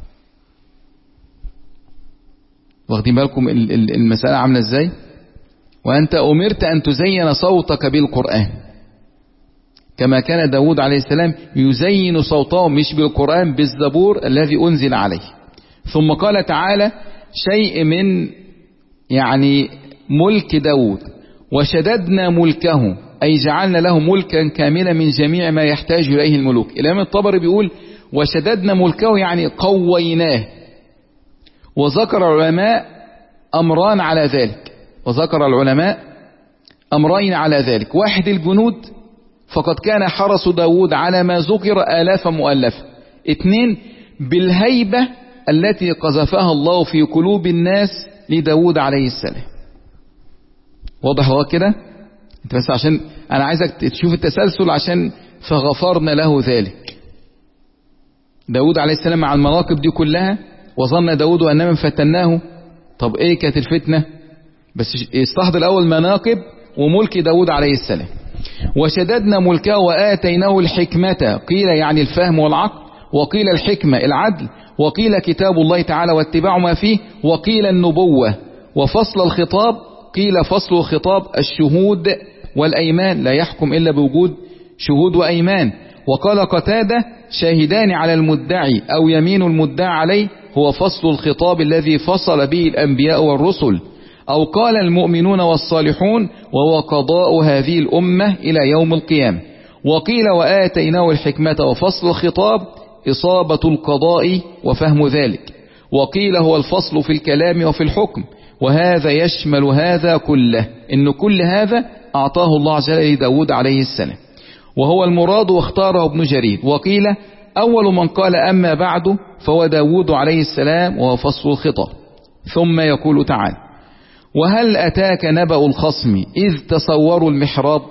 واخدين بالكم المسألة عاملة ازاي؟ وأنت أمرت أن تزين صوتك بالقرآن، كما كان داود عليه السلام يزين صوته مش بالقرآن، بالزبور الذي أنزل عليه. ثم قال تعالى شيء من يعني ملك داود، وشددنا ملكه أي جعلنا له ملكا كاملا من جميع ما يحتاج إليه الملوك. الإمام الطبري بيقول وشددنا ملكه يعني قويناه. وذكر العلماء أمران على ذلك، وذكر العلماء أمرين على ذلك. واحد الجنود، فقد كان حرس داود على ما ذكر آلاف مؤلفة. اثنين بالهيبة التي قذفها الله في قلوب الناس لداود عليه السلام. واضح هو كده؟ انت بس عشان انا عايزك تشوف التسلسل، عشان فغفرنا له ذلك. داود عليه السلام مع المناقب دي كلها، وظن داود أن من فتناه. طب ايه كانت الفتنة؟ بس استحضر الاول مناقب وملك داود عليه السلام. وشددنا ملكه وآتيناه الحكمة، قيل يعني الفهم والعقل، وقيل الحكمة العدل، وقيل كتاب الله تعالى واتباع ما فيه، وقيل النبوة. وفصل الخطاب قيل فصل الخطاب الشهود والأيمان، لا يحكم إلا بوجود شهود وأيمان. وقال قتادة شاهدان على المدعي أو يمين المدعى عليه هو فصل الخطاب الذي فصل به الأنبياء والرسل. أو قال المؤمنون والصالحون وهو قضاء هذه الأمة إلى يوم القيامة. وقيل وآتيناه الحكمة وفصل الخطاب إصابة القضاء وفهم ذلك. وقيل هو الفصل في الكلام وفي الحكم، وهذا يشمل هذا كله، إن كل هذا أعطاه الله عز وجل لداود عليه السلام، وهو المراد واختاره ابن جرير. وقيل أول من قال أما بعد فهو داود عليه السلام وهو فصل الخطاب. ثم يقول تعالى وهل أتاك نبأ الخصم إذ تصوروا المحراب؟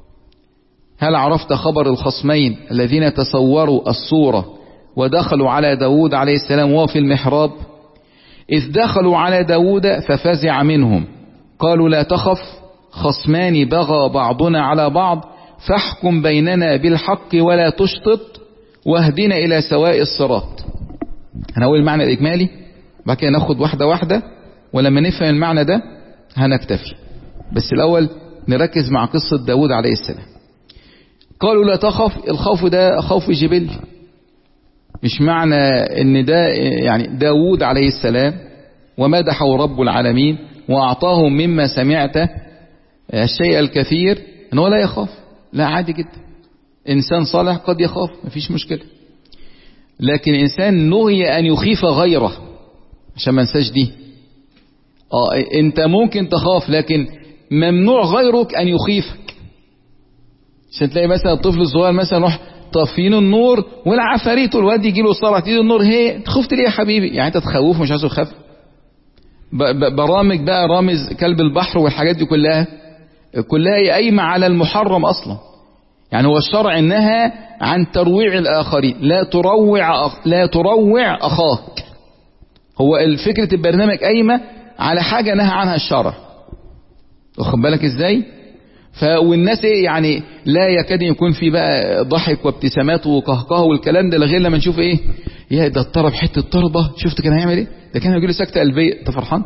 هل عرفت خبر الخصمين الذين تصوروا الصورة ودخلوا على داود عليه السلام وهو في المحراب؟ إذ دخلوا على داود ففزع منهم، قالوا لا تخف، خصمان بغى بعضنا على بعض، فاحكم بيننا بالحق ولا تشطط، واهدنا إلى سواء الصراط. هنقول المعنى الإجمالي، بعد كده ناخد واحدة واحدة، ولما نفهم المعنى ده هنكتفي. بس الأول نركز مع قصة داود عليه السلام. قالوا لا تخف، الخوف ده خوف جبلي، مش معنى ان ده يعني داود عليه السلام ومدحه رب العالمين واعطاه مما سمعته الشيء الكثير ان هو لا يخاف. لا، عادي جدا، انسان صالح قد يخاف، مفيش مشكلة. لكن انسان نهي ان يخيف غيره، عشان ما ننساش دي. اه انت ممكن تخاف لكن ممنوع غيرك ان يخيفك. عشان تلاقي مثلا الطفل الصغير مثلا روح طافين النور والعفاريت والواد يجي له صرعه تيجي النور، هي خفت ليه يا حبيبي؟ يعني انت تخوفه مش عايزه يخاف. برامج بقى رامز كلب البحر والحاجات دي كلها كلها قايمه على المحرم اصلا. يعني هو الشرع نهى عن ترويع الاخرين، لا تروع أخ... لا تروع اخاك. هو الفكرة البرنامج قايمه على حاجه نهى عنها الشرع، واخد بالك ازاي؟ ف والناس ايه يعني لا يكاد يكون في بقى ضحك وابتسامات وقهقه والكلام ده غير لما نشوف ايه، يا ده اتضرب حته طربه، شفت كان هيعمل ايه؟ ده كان هيجي له سكته قلبيه. انت فرحان؟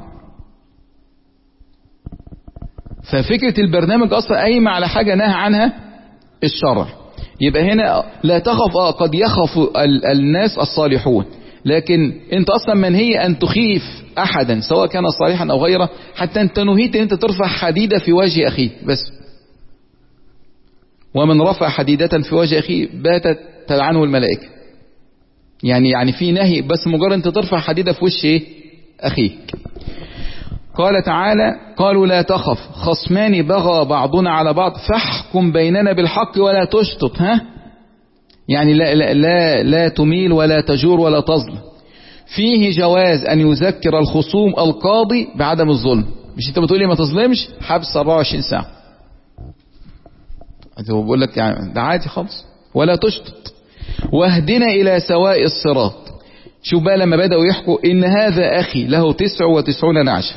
ففكره البرنامج اصلا قايمه على حاجه نهى عنها الشرع. يبقى هنا لا تخف. اه قد يخف ال الناس الصالحون، لكن انت اصلا منهي ان تخيف احدا سواء كان صالحا او غيره. حتى انت نهيت ان انت ترفع حديده في وجه اخيك بس. ومن رفع حديدة في وجه أخيه باتت تلعنه الملائكة. يعني يعني في نهي بس مجرد أنت ترفع حديدة في وش إيه؟ أخيك. قال تعالى قالوا لا تخف خصمان بغى بعضنا على بعض فاحكم بيننا بالحق ولا تشطط. ها يعني لا, لا, لا, لا تميل ولا تجور ولا تظلم. فيه جواز أن يذكر الخصوم القاضي بعدم الظلم. مش أنت بتقولي ما تظلمش؟ حبس أربعة وعشرين ساعة. هو بقول لك يعني ده عادي خالص. ولا تشطط. واهدنا إلى سواء الصراط. شوف بقى لما بدأوا يحكوا إن هذا أخي له تسع وتسعون نعجة.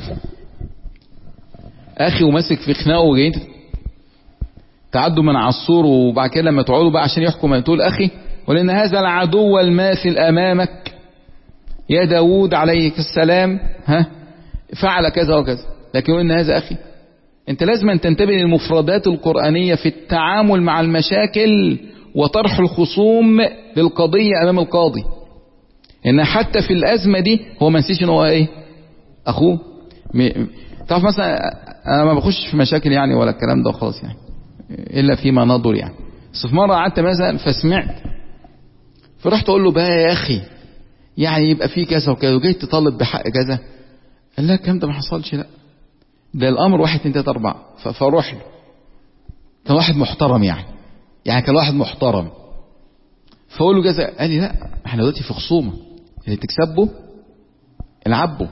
أخي وماسك في خناقه وجايين تعدوا من عصور، وبعد كده لما تقعدوا بقى عشان يحكوا ما تقول أخي، ولأن هذا العدو الماثل أمامك يا داود عليك السلام ها فعل كذا وكذا، لكن إن هذا أخي. أنت لازم أن تنتبه للمفردات القرآنية في التعامل مع المشاكل وطرح الخصوم للقضية أمام القاضي. إن حتى في الأزمة دي هو ما نسيش إن هو إيه أخوه. تعرف مثلا أنا ما بخش في مشاكل يعني ولا الكلام ده خلاص يعني إلا فيما نظر يعني. بس في مرة قعدت مثلا فسمعت فرحت أقول له بقى يا أخي يعني يبقى في كذا وكذا وجاي تطالب بحق كذا. قال لا الكلام ده ما حصلش. لا ده الأمر واحد اتنين تلاتة أربعة. فروح له كان واحد محترم يعني يعني كان واحد محترم. فقول له كذا. قال لي لا احنا دلوقتي في خصومة اللي تكسبه العبه.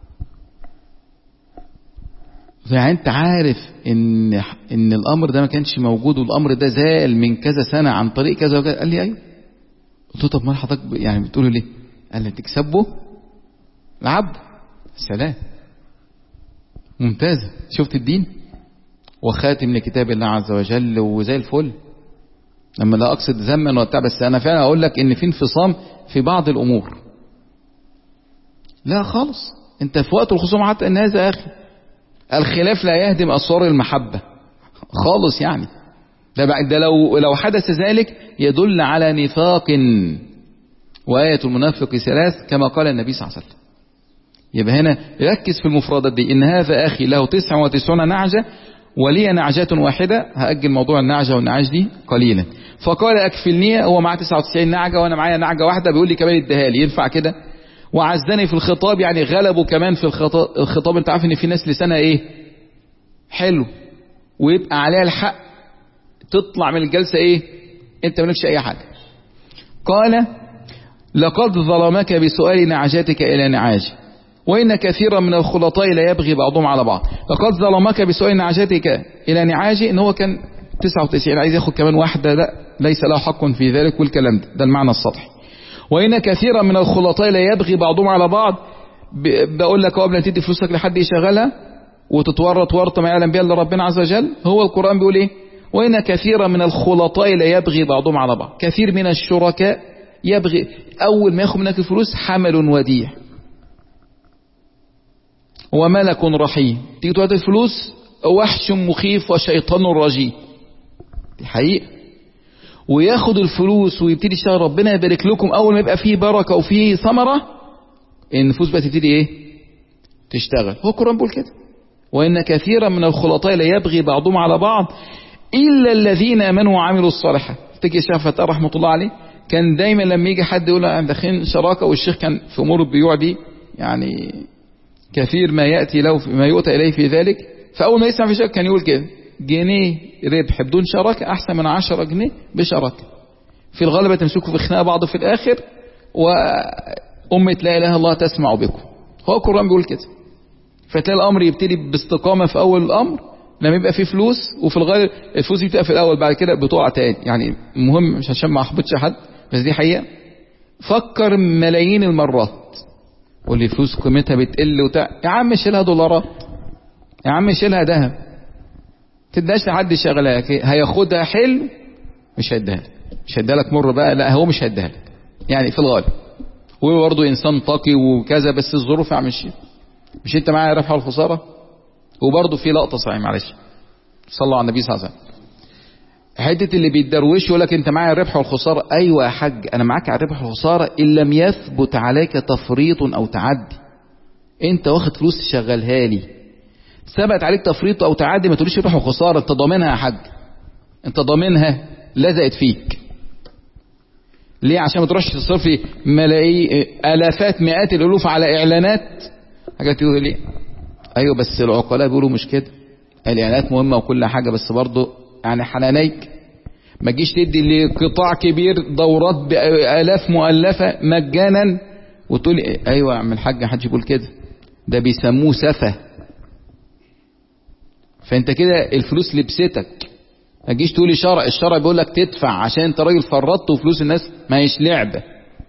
يعني انت عارف ان ان الامر ده ما كانش موجود والامر ده زال من كذا سنة عن طريق كذا وكذا. قال لي ايوه. قلت له طب ما حضرتك يعني بتقوله ليه؟ قال لي تكسبه العبه. سلام ممتازة. شفت الدين وخاتم لكتاب الله عز وجل وزي الفل. لما لا اقصد ذما وبتاع بس انا فعلا اقول لك ان في انفصام في بعض الامور. لا خالص انت في وقت الخصوم حتى ان هذا اخي. الخلاف لا يهدم اسوار المحبة خالص يعني. ده, ده لو لو حدث ذلك يدل على نفاق. وآية المنافق ثلاث كما قال النبي صلى الله عليه وسلم. يبقى هنا ركز في المفردات دي. إن هذا أخي له تسع وتسعون نعجة ولي نعجة واحدة. هأجل موضوع النعجة والنعاج دي قليلا. فقال أكفلني. هو معاه تسعة وتسعين نعجة وأنا معايا نعجة واحدة. بيقول لي كمان اديها لي. ينفع كده؟ وعزني في الخطاب يعني غلبوا كمان في الخطاب. الخطاب انت عارف ان في ناس لسانها ايه حلو ويبقى عليها الحق تطلع من الجلسة ايه انت مالكش اي حاجة. قال لقد ظلمك بسؤال نعجتك الى نعاجه وإن كثيرا من الخلطاء لا يبغي بعضهم على بعض. لقد ظلمك بسؤال نعجتك إلى نعاجه. إن هو كان تسعة وتسعين عايز ياخد كمان واحدة. لا ليس له حق في ذلك والكلام ده. ده المعنى السطحي. وإن كثيرا من الخلطاء لا يبغي بعضهم على بعض. بقول لك قبل أن تدي فلوسك لحد يشغلها وتتورط ورطة ما يعلم بها إلا ربنا عز وجل. هو القرآن بيقول إيه؟ وإن كثيرا من الخلطاء لا يبغي بعضهم على بعض. كثير من الشركاء يبغي أول ما ياخد منك الفلوس حمل وديع وملك رحيم. تيجي تودي الفلوس وحش مخيف وشيطان رجيم. دي حقيقة. وياخد الفلوس ويبتدي يشتغل، ربنا يبارك لكم، اول ما يبقى فيه بركة وفيه ثمرة النفوس بقى تبتدي ايه؟ تشتغل. هو القرآن بيقول كده، وإن كثيرا من الخلطاء لا يبغي بعضهم على بعض إلا الذين آمنوا وعملوا الصالحات. تجي الشيخ فتاة رحمة الله عليه كان دايما لما يجي حد يقول له داخلين شراكة، والشيخ كان في أمور البيوع دي يعني كثير ما يأتي له ما يؤتى إليه في ذلك، فأول ما يسمع في شراكة كان يقول كده: جنيه ربح بدون شراكة أحسن من عشرة جنيه بشراكة. في الغالب تمسكوا في خناقة بعض في الآخر، وأمة لا إله إلا الله تسمع بكم. هو القرآن بيقول كده. فتلاقي الأمر يبتدي باستقامة في أول الأمر لما يبقى فيه فلوس، وفي الغالب الفلوس دي بتبقى في الأول، بعد كده بتقع تاني. يعني مهم مش عشان ما أحبطش حد، بس دي حقيقة. فكر ملايين المرات واللي فلوس قيمتها بتقل وتع... يا عم شيلها دولارات، يا عم شيلها ذهب، تداش لحد شغلها هياخدها حلو، مش هيديها لك، مش هيديها لك مر بقى، لا هو مش هيديها لك يعني في الغالب. هو برضه إنسان تقي وكذا، بس الظروف يعمل شيء. مش انت معايا ربح والخسارة؟ وبرضه في لقطة صحيح، معلش صلوا على النبي صلى الله عليه وسلم. حتة اللي بيتدروش يقول لك انت معايا الربح والخسارة. ايوه يا حاج انا معاك على الربح والخسارة ان لم يثبت عليك تفريط او تعدي. انت واخد فلوس تشغلها لي، ثبت عليك تفريط او تعدي، ما تقوليش ربح وخسارة، انت ضامنها يا حاج، انت ضامنها لزقت فيك. ليه؟ عشان ما تروحش تصرفي ملايين الافات مئات الالوف على اعلانات. حاجة تقول لي ايوه بس العقلاء بيقولوا مش كده، الاعلانات مهمة وكل حاجة، بس برضه يعني حنانيك ما تجيش تدي لقطاع كبير دورات بآلاف مؤلفة مجانا وتقول ايوه يا عم الحاج حد يقول كده، ده بيسموه سفه. فانت كده الفلوس لبستك، ما تجيش تقولي شرع، الشرع بيقول لك تدفع عشان انت راجل فرطت وفلوس الناس ما هيش لعبة.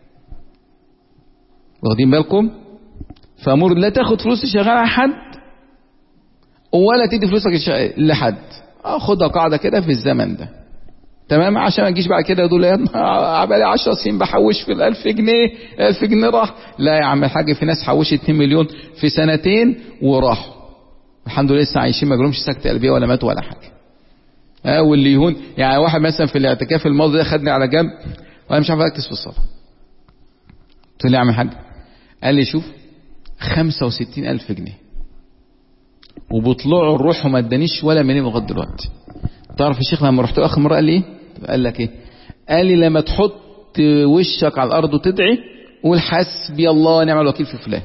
واخدين بالكم؟ فامور لا تاخد فلوس تشغل على حد ولا تدي فلوسك لحد. خدها قاعدة كده في الزمن ده، تمام؟ عشان ما تجيش بعد كده يقول لي عبالي عشر سنين بحوش في الألف جنيه، ألف جنيه راح. لا يا عم الحاج، في ناس حوشت اتنين مليون في سنتين وراحوا الحمد لله، لسه عايشين ما جالهمش سكتة قلبية ولا ماتوا ولا حاجة. اه واللي يهون يعني واحد مثلا في الاعتكاف الماضي ده خدني على جنب وانا مش عارف اركز في الصلاة. قلت له يا عم الحاج، قال لي شوف خمسة وستين ألف جنيه وبطلعوا الروح وما ادانيش ولا منين لغايه دلوقتي. تعرف الشيخ لما رحت له اخر مره قال لي ايه؟ قال لك ايه؟ قال لي لما تحط وشك على الارض وتدعي قول حسبي الله ونعم الوكيل في فلان.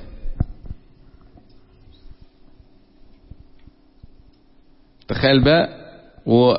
تخيل بقى، و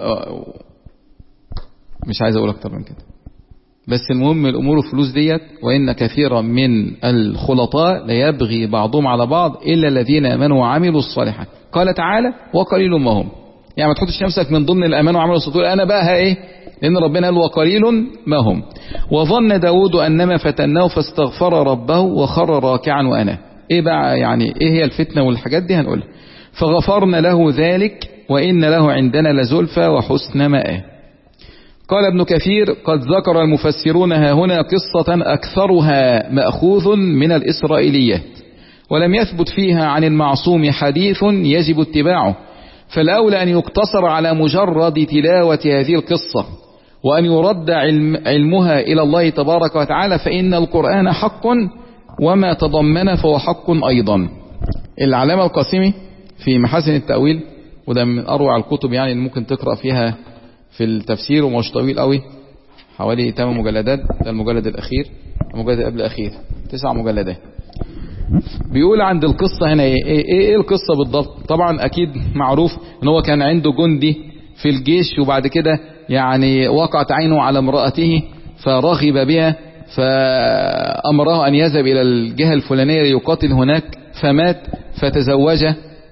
مش عايز اقول اكتر من كده، بس المهم الامور الفلوس ديت. وان كثيرا من الخلطاء لا يبغي بعضهم على بعض الا الذين امنوا وعملوا الصالحات. قال تعالى وقليل ما هم. يعني ما تحطش نفسك من ضمن الامانه وعملوا الصالحات انا بقى ايه، لان ربنا قال وقليل ما هم. وظن داود انما فتناه فاستغفر ربه وخر راكعا واناه. ايه بقى يعني ايه هي الفتنه والحاجات دي هنقولها. فغفرنا له ذلك وان له عندنا لزلفى وحسن مآب. قال ابن كثير قد ذكر المفسرون ها هنا قصة أكثرها مأخوذ من الإسرائيليات، ولم يثبت فيها عن المعصوم حديث يجب اتباعه، فالأولى أن يقتصر على مجرد تلاوة هذه القصة، وأن يرد علم علمها إلى الله تبارك وتعالى، فإن القرآن حق وما تضمن فهو حق أيضا. العلامة القاسمي في محاسن التأويل، وده من أروع الكتب يعني اللي ممكن تقرأ فيها في التفسير، ومش طويل قوي، حوالي ثمان مجلدات، ده المجلد الأخير، المجلد قبل الأخير تسع مجلدات. بيقول عند القصة هنا ايه ايه, إيه القصة بالضبط. طبعا اكيد معروف ان هو كان عنده جندي في الجيش، وبعد كده يعني وقعت عينه على امرأته فرغب بها، فأمره ان يذهب الى الجهة الفلانية ليقاتل هناك، فمات. فتزوج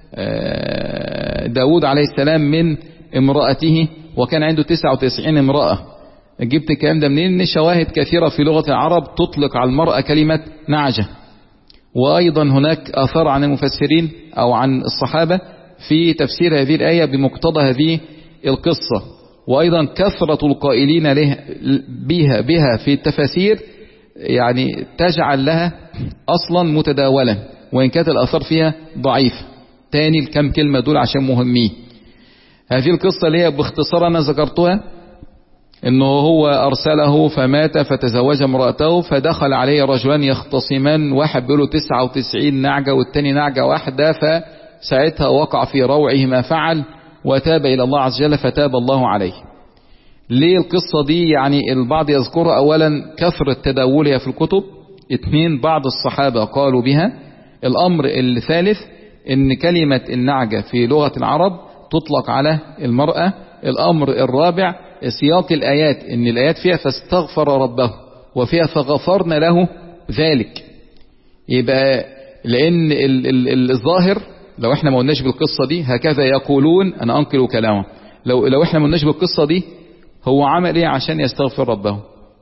داود عليه السلام من امرأته، وكان عنده تسعة وتسعين امرأة. جبت الكلام ده منين؟ ان شواهد كثيرة في لغة العرب تطلق على المرأة كلمة نعجة. وأيضا هناك آثار عن المفسرين أو عن الصحابة في تفسير هذه الآية بمقتضى هذه القصة. وأيضا كثرة القائلين له بها, بها في التفاسير يعني تجعل لها أصلا متداولا، وإن كانت الآثار فيها ضعيفة. تاني الكم كلمة دول عشان مهمين. هذه القصة اللي هي باختصار أنا ذكرتها انه هو ارسله فمات فتزوج امرأته، فدخل عليه رجلان يختصمان، واحد بيقوله تسعة وتسعين نعجة والتاني نعجة واحدة، فساعتها وقع في روعه ما فعل وتاب الى الله عز وجل فتاب الله عليه. ليه القصة دي؟ يعني البعض يذكرها اولا كثرة تداولها في الكتب، اثنين بعض الصحابة قالوا بها، الامر الثالث ان كلمة النعجة في لغة العرب تطلق على المرأة، الامر الرابع سياق الآيات، إن الآيات فيها فاستغفر ربه وفيها فغفرنا له ذلك. يبقى لأن ال ال الظاهر لو احنا ما قلناش بالقصة دي هكذا يقولون، أنا أنقل كلامه، لو لو احنا ما قلناش بالقصة دي هو عمل إيه عشان يستغفر ربه؟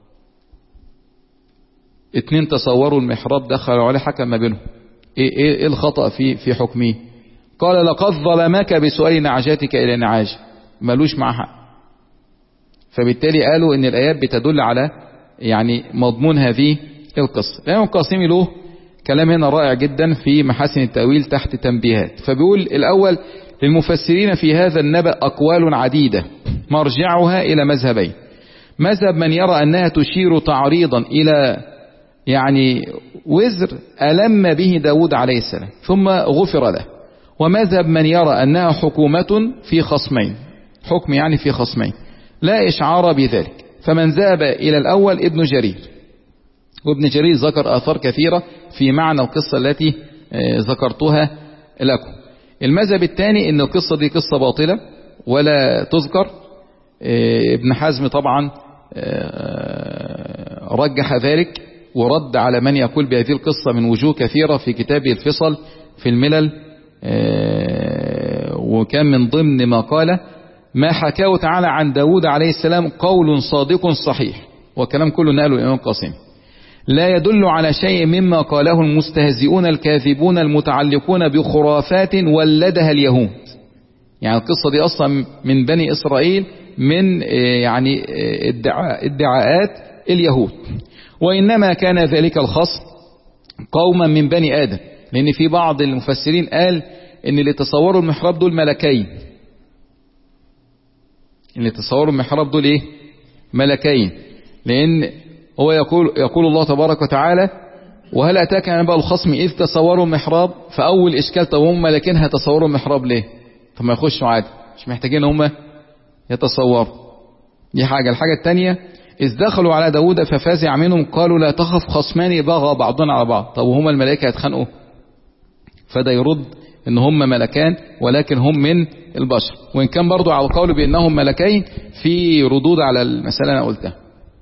اتنين تصوروا المحراب دخلوا عليه حكم ما بينهم، إيه, إيه, إيه الخطأ في في حكمه؟ قال لقد ظلمك بسؤال نعجاتك إلى نعاج، ملوش مع حق. فبالتالي قالوا ان الايات بتدل على يعني مضمون هذه القصة. الإمام القاسمي له كلام هنا رائع جدا في محاسن التأويل تحت تنبيهات، فبيقول الاول للمفسرين في هذا النبأ اقوال عديدة مرجعها الى مذهبين، مذهب من يرى انها تشير تعريضا الى يعني وزر ألم به داود عليه السلام ثم غفر له، ومذهب من يرى انها حكومة في خصمين، حكم يعني في خصمين لا إشعار بذلك. فمن ذهب إلى الأول ابن جرير، وابن جرير ذكر آثار كثيرة في معنى القصة التي ذكرتها لكم. المذهب الثاني إن القصة دي قصة باطلة ولا تذكر. ابن حزم طبعا رجح ذلك ورد على من يقول بهذه القصة من وجوه كثيرة في كتابه الفصل في الملل، وكان من ضمن ما قال ما حكاه تعالى عن داود عليه السلام قول صادق صحيح، وكلام كله نقله الإمام القاسمي، لا يدل على شيء مما قاله المستهزئون الكاذبون المتعلقون بخرافات ولدها اليهود. يعني القصة دي أصلا من بني إسرائيل، من يعني ادعاء ادعاءات اليهود، وإنما كان ذلك الخصم قوما من بني آدم، لأن في بعض المفسرين قال إن اللي تصوروا المحراب دول ملكين، اللي تصوروا المحراب دول ايه؟ ملكين، لان هو يقول يقول الله تبارك وتعالى وهل اتاك نبأ الخصم اذ تصوروا المحراب، فاول اشكال طب هم ملكين هتصوروا المحراب ليه؟ طب ما يخشوا عادي، مش محتاجين هم يتصوروا. دي حاجة. الحاجة الثانية اذ دخلوا على داود ففزع منهم قالوا لا تخف خصمان بغى بعضنا على بعض، طب وهم الملائكة هيتخانقوا؟ فده يرد ان هم ملكان ولكن هم من البشر، وان كان برضو على القول بانهم ملكين في ردود على المسألة انا قلتها.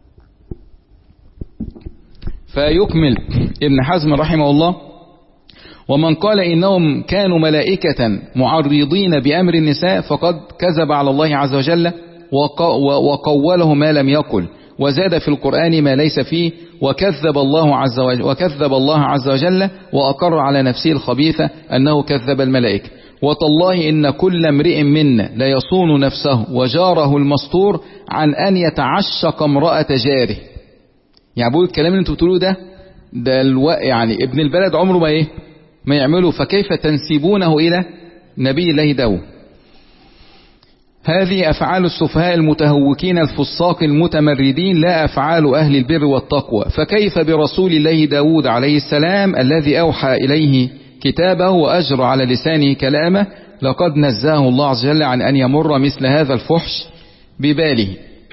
فيكمل ابن حزم رحمه الله ومن قال انهم كانوا ملائكة معرضين بامر النساء فقد كذب على الله عز وجل وقوله ما لم يقل وزاد في القرآن ما ليس فيه، وكذب الله عز وجل وكذب الله عز وجل وأقر على نفسه الخبيثة أنه كذب الملائكة. وتالله إن كل امرئ منا لا يصون نفسه وجاره المستور عن أن يتعشق امرأة جاره. يعني بقول الكلام اللي انتوا بتقولوه ده ده الو... يعني ابن البلد عمره ما ايه ما يعمله، فكيف تنسبونه إلى نبي الله داود؟ هذه أفعال السفهاء المتهوكين الفساق المتمردين، لا أفعال أهل البر والتقوى. فكيف برسول الله داود عليه السلام الذي أوحى إليه كتابه وأجرى على لسانه كلامه؟ لقد نزاه الله عز وجل عن أن يمر مثل هذا الفحش بباله.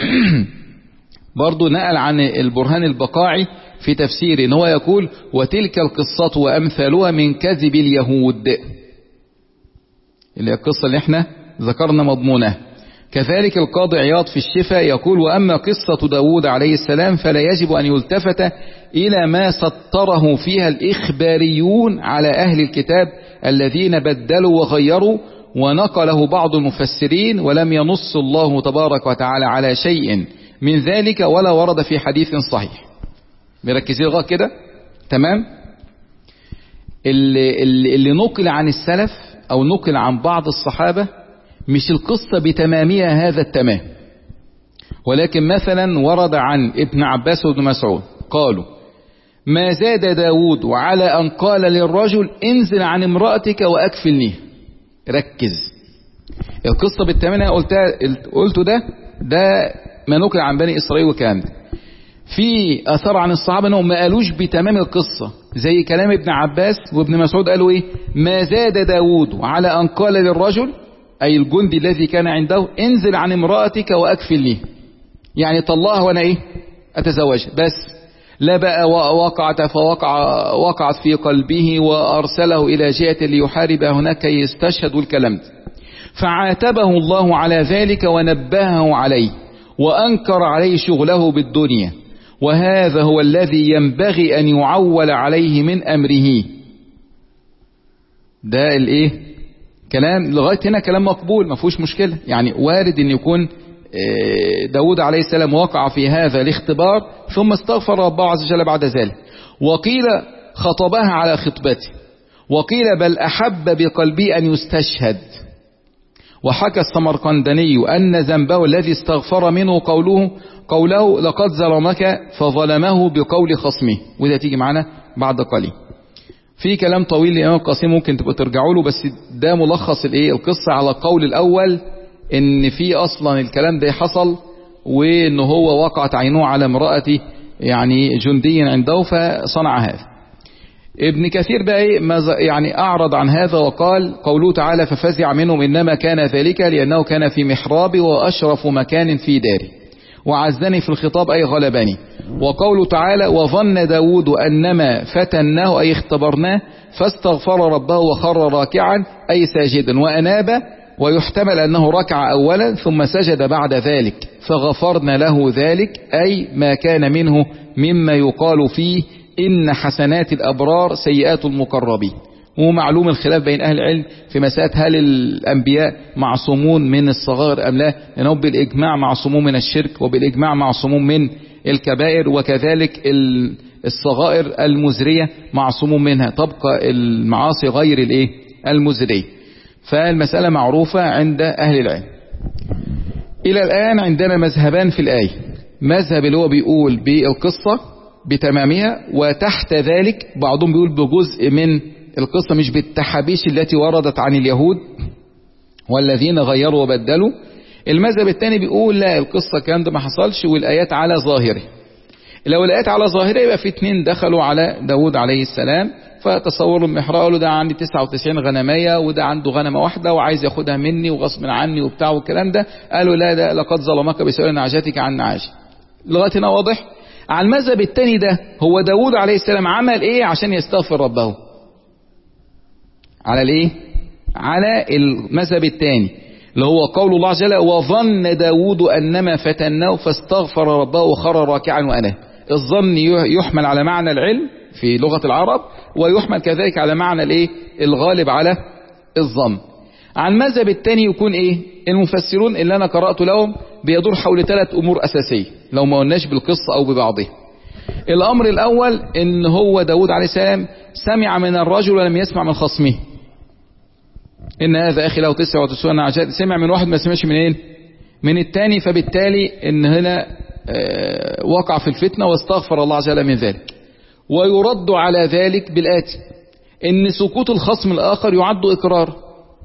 برضو نقل عن البرهان البقاعي في تفسيره إن هو يقول وتلك القصة وأمثالها من كذب اليهود، اللي القصة اللي احنا ذكرنا مضمونها. كذلك القاضي عياض في الشفاء يقول وأما قصة داود عليه السلام فلا يجب أن يلتفت إلى ما سطره فيها الإخباريون على أهل الكتاب الذين بدلوا وغيروا، ونقله بعض المفسرين، ولم ينص الله تبارك وتعالى على شيء من ذلك ولا ورد في حديث صحيح. مركزين لغاية كده؟ تمام. اللي, اللي نقل عن السلف أو نقل عن بعض الصحابة مش القصة بتمامها هذا التمام، ولكن مثلا ورد عن ابن عباس وابن مسعود قالوا ما زاد داود وعلى أن قال للرجل انزل عن امرأتك وأكفلني. ركز، القصة بالتمام قلتها قلت ده ده ما نقل عن بني إسرائيل وكامل. في أثر عن الصحابة أنهم ما قالوش بتمام القصة، زي كلام ابن عباس وابن مسعود قالوا إيه؟ ما زاد داود على أن قال للرجل، أي الجندي الذي كان عنده، انزل عن امرأتك وأكفل لي، يعني طلقها وأنا إيه؟ أتزوجها. بس لا بقى وقعت فوقع وقعت في قلبه وأرسله إلى جهة ليحارب هناك كي يستشهد والكلام ده. فعاتبه الله على ذلك ونبهه عليه وأنكر عليه شغله بالدنيا، وهذا هو الذي ينبغي أن يعول عليه من أمره. ده الايه كلام لغاية هنا كلام مقبول ما فيهوش مشكلة، يعني وارد أن يكون داود عليه السلام وقع في هذا الاختبار ثم استغفر ربه عز وجل بعد ذلك. وقيل خطبها على خطبته، وقيل بل أحب بقلبه أن يستشهد. وحكى السمرقندني أن ذنبه الذي استغفر منه قوله قوله لقد ظلمك فظلمه بقول خصمه، وده تيجي معنا بعد قليل. في كلام طويل لإمام القاسم ممكن تبقى ترجعوا له، بس ده ملخص الايه القصة على القول الأول، ان في اصلا الكلام ده حصل، وان هو وقعت عينه على امرأة يعني جندي عنده فصنع هذا. ابن كثير بقى ايه يعني اعرض عن هذا وقال قوله تعالى ففزع منهم انما كان ذلك لانه كان في محرابي واشرف مكان في داري وعزني في الخطاب اي غلبني. وقوله تعالى وظن داود انما فتناه اي اختبرناه فاستغفر ربه وخر راكعا اي ساجدا واناب، ويحتمل أنه ركع أولا ثم سجد بعد ذلك فغفرنا له ذلك أي ما كان منه مما يقال فيه إن حسنات الأبرار سيئات المقربين. ومعلوم الخلاف بين أهل العلم في مسألة هل الأنبياء معصومون من الصغائر أم لا، لأنهم بالإجماع معصومون من الشرك وبالإجماع معصومون من الكبائر، وكذلك الصغائر المزرية معصومون منها، تبقى المعاصي غير الإيه المزرية. فالمسألة معروفة عند أهل العلم. إلى الآن عندنا مذهبان في الآية، مذهب اللي هو بيقول بالقصة بتمامها، وتحت ذلك بعضهم بيقول بجزء من القصة مش بالتحابيش التي وردت عن اليهود والذين غيروا وبدلوا. المذهب الثاني بيقول لا، القصة كان ده ما حصلش والآيات على ظاهره. لو الآيات على ظاهره يبقى في اتنين دخلوا على داود عليه السلام فتصوروا المحراب قالوا ده عندي تسعة وتسعين غنمية وده عنده غنمة واحدة وعايز ياخدها مني وغصب عني وبتاع والكلام ده. قالوا لا، ده لقد ظلمك بسؤال نعجتك عن نعاجي. لغاية هنا واضح. على المذهب الثاني ده هو داود عليه السلام عمل ايه عشان يستغفر ربه؟ على الايه؟ على المذهب الثاني اللي هو قول الله عز وجل وظن داود انما فتناه فاستغفر ربه وخر راكعا واناب. الظن يحمل على معنى العلم في لغة العرب، ويحمل كذلك على معنى الايه الغالب على الظن. عن المذهب الثاني يكون ايه؟ المفسرون اللي انا قرأت لهم بيدور حول ثلاث امور اساسية لو ما قلناش بالقصة او ببعضها. الامر الاول ان هو داود عليه السلام سمع من الرجل ولم يسمع من خصمه، ان هذا اخي له تسعة وتسعون نعجة. سمع من واحد ما سمعش من ايه؟ من الثاني، فبالتالي ان هنا اه وقع في الفتنة واستغفر الله عز وجل من ذلك. ويرد على ذلك بالآتي، ان سكوت الخصم الاخر يعد اقرار.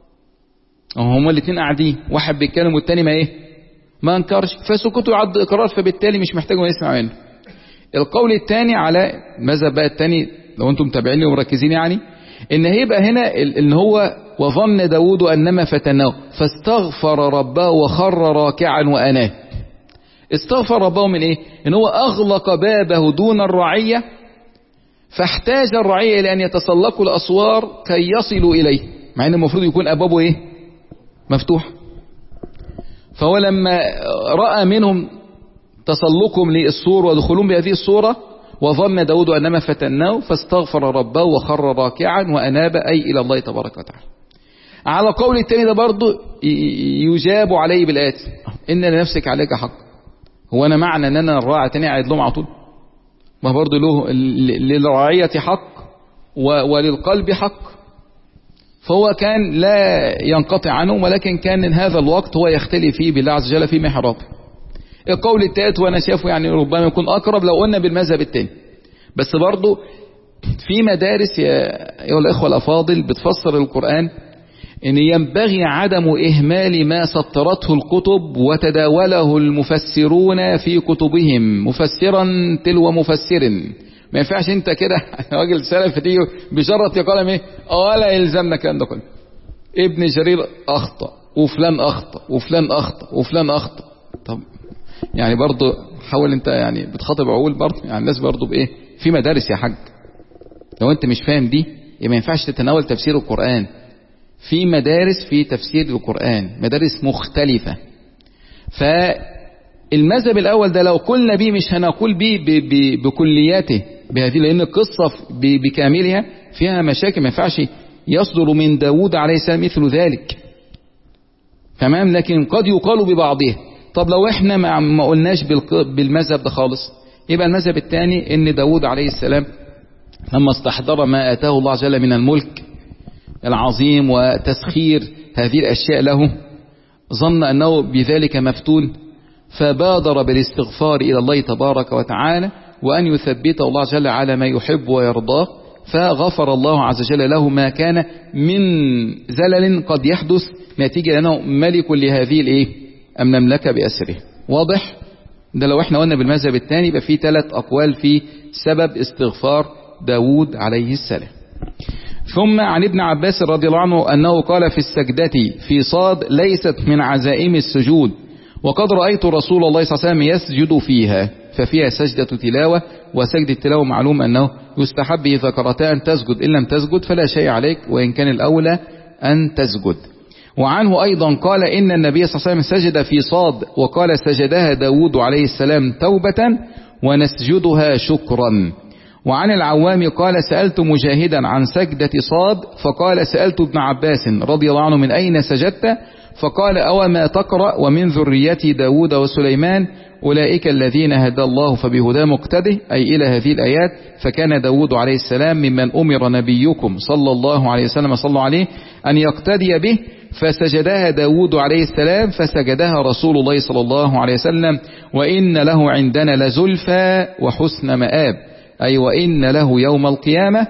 هما الاثنين قاعدين، واحد بيتكلم والتاني ما ايه ما انكرش، فسكوته يعد اقرار، فبالتالي مش محتاج يسمع منه. القول الثاني على مذهب بقى الثاني لو انتم متابعيني ومركزين، يعني ان هيبقى هنا ان هو وظن داود انما فتناه فاستغفر ربه وخر راكعا واناب. استغفر ربه من ايه؟ ان هو اغلق بابه دون الرعية، فاحتاج الرعية الى ان يتسلقوا الاسوار كي يصلوا اليه، مع ان المفروض يكون ابوابه ايه مفتوح. فهو لما رأى منهم تسلقهم للسور ودخولهم بهذه الصورة وظن داود أنما فتناه فاستغفر ربه وخر راكعا وأناب أي إلى الله تبارك وتعالى. على قول التاني ده برضو يجاب عليه بالآتي، إن لنفسك عليك حق. هو أنا معنى أن أنا الراعي تاني قاعد لهم على طول؟ ما برضو له للرعية حق وللقلب حق. فهو كان لا ينقطع عنه، ولكن كان هذا الوقت هو يختلي فيه بالله عز وجل في محرابه. القول الثالث وانا شايفه يعني ربما يكون اقرب لو قلنا بالمذهب الثاني، بس برضو في مدارس يا ايها الاخوه الافاضل بتفسر القرآن إن ينبغي عدم إهمال ما سطرته الكتب وتداوله المفسرون في كتبهم مفسرا تلو مفسر. ما ينفعش انت كده راجل سلف تيجي بشرط يا قلم ايه ولا يلزمنا الكلام ده كله. ابن جرير اخطأ وفلان اخطأ وفلان اخطأ وفلان اخطأ. طب يعني برضو حاول انت يعني بتخاطب عقول برضو يعني الناس برضو بايه في مدارس يا حاج. لو انت مش فاهم دي ما ينفعش تتناول تفسير القرآن. في مدارس في تفسير القرآن مدارس مختلفة. فالمذهب الأول ده لو قلنا بيه مش هنقول بيه بكلياته بهذه لأن القصة بكاملها فيها مشاكل. ما ينفعش يصدر من داود عليه السلام مثل ذلك تمام. لكن قد يقال ببعضها. طب لو احنا ما قلناش بالمذهب ده خالص يبقى المذهب الثاني ان داود عليه السلام لما استحضر ما آتاه الله عز وجل من الملك العظيم وتسخير هذه الأشياء له ظن أنه بذلك مفتون فبادر بالاستغفار إلى الله تبارك وتعالى وأن يثبته الله عز وجل على ما يحب ويرضاه فغفر الله عز وجل له ما كان من زلل قد يحدث نتيجة أنه ملك لهذه الإيه المملكة بأسره. واضح؟ ده لو احنا قلنا بالمذهب الثاني يبقى في ثلاث أقوال في سبب استغفار داود عليه السلام. ثم عن ابن عباس رضي الله عنه أنه قال في السجدة في صاد ليست من عزائم السجود وقد رأيت رسول الله صلى الله عليه وسلم يسجد فيها ففيها سجدة تلاوة وسجد التلاوة معلوم أنه يستحب إذا ذكرتا أن تسجد إن لم تسجد فلا شيء عليك وإن كان الأولى أن تسجد. وعنه أيضا قال إن النبي صلى الله عليه وسلم سجد في صاد وقال سجدها داود عليه السلام توبة ونسجدها شكرا. وعن العوام قال سألت مجاهدا عن سجدة صاد فقال سألت ابن عباس رضي الله عنه من أين سجدت فقال أو ما تقرأ ومن ذرية داود وسليمان أولئك الذين هدى الله فبهداه مقتده أي إلى هذه الآيات. فكان داود عليه السلام ممن أمر نبيكم صلى الله عليه وسلم صلى عليه أن يقتدي به فسجدها داود عليه السلام فسجدها رسول الله صلى الله عليه وسلم وإن له عندنا لزلفى وحسن مآب أي وإن له يوم القيامة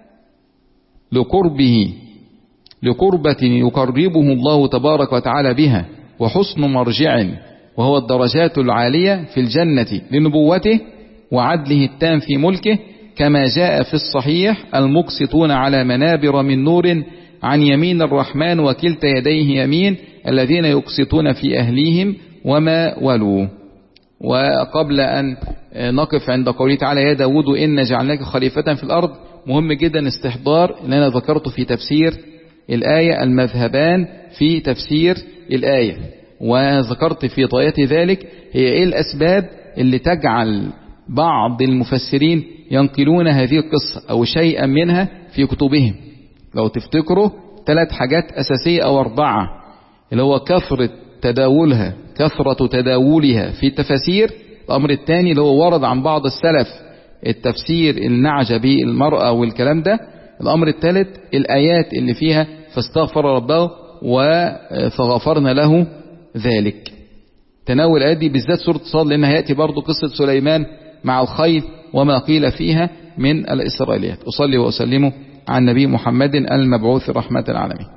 لقربه لقربة يقربه الله تبارك وتعالى بها وحسن مرجع وهو الدرجات العالية في الجنة لنبوته وعدله التام في ملكه كما جاء في الصحيح المقسطون على منابر من نور عن يمين الرحمن وكلتا يديه يمين الذين يقسطون في أهليهم وما ولوا. وقبل أن نقف عند قوله تعالى يا داود إن جعلناك خليفة في الأرض مهم جدا استحضار اللي أنا ذكرته في تفسير الآية المذهبان في تفسير الآية وذكرت في طيات ذلك هي إيه الأسباب اللي تجعل بعض المفسرين ينقلون هذه القصة أو شيئا منها في كتبهم. لو تفتكروا ثلاث حاجات أساسية أو أربعة اللي هو كثرة تداولها كثرة تداولها في التفاسير. الأمر الثاني اللي هو ورد عن بعض السلف التفسير النعج بالمرأة والكلام ده. الأمر الثالث الآيات اللي فيها فاستغفر ربه فغفرنا له ذلك. تناول الآيات دي بالذات سورة صاد لأنها يأتي برضو قصة سليمان مع الخيل وما قيل فيها من الإسرائيليات. أصلي وأسلم على النبي محمد المبعوث رحمة العالمين.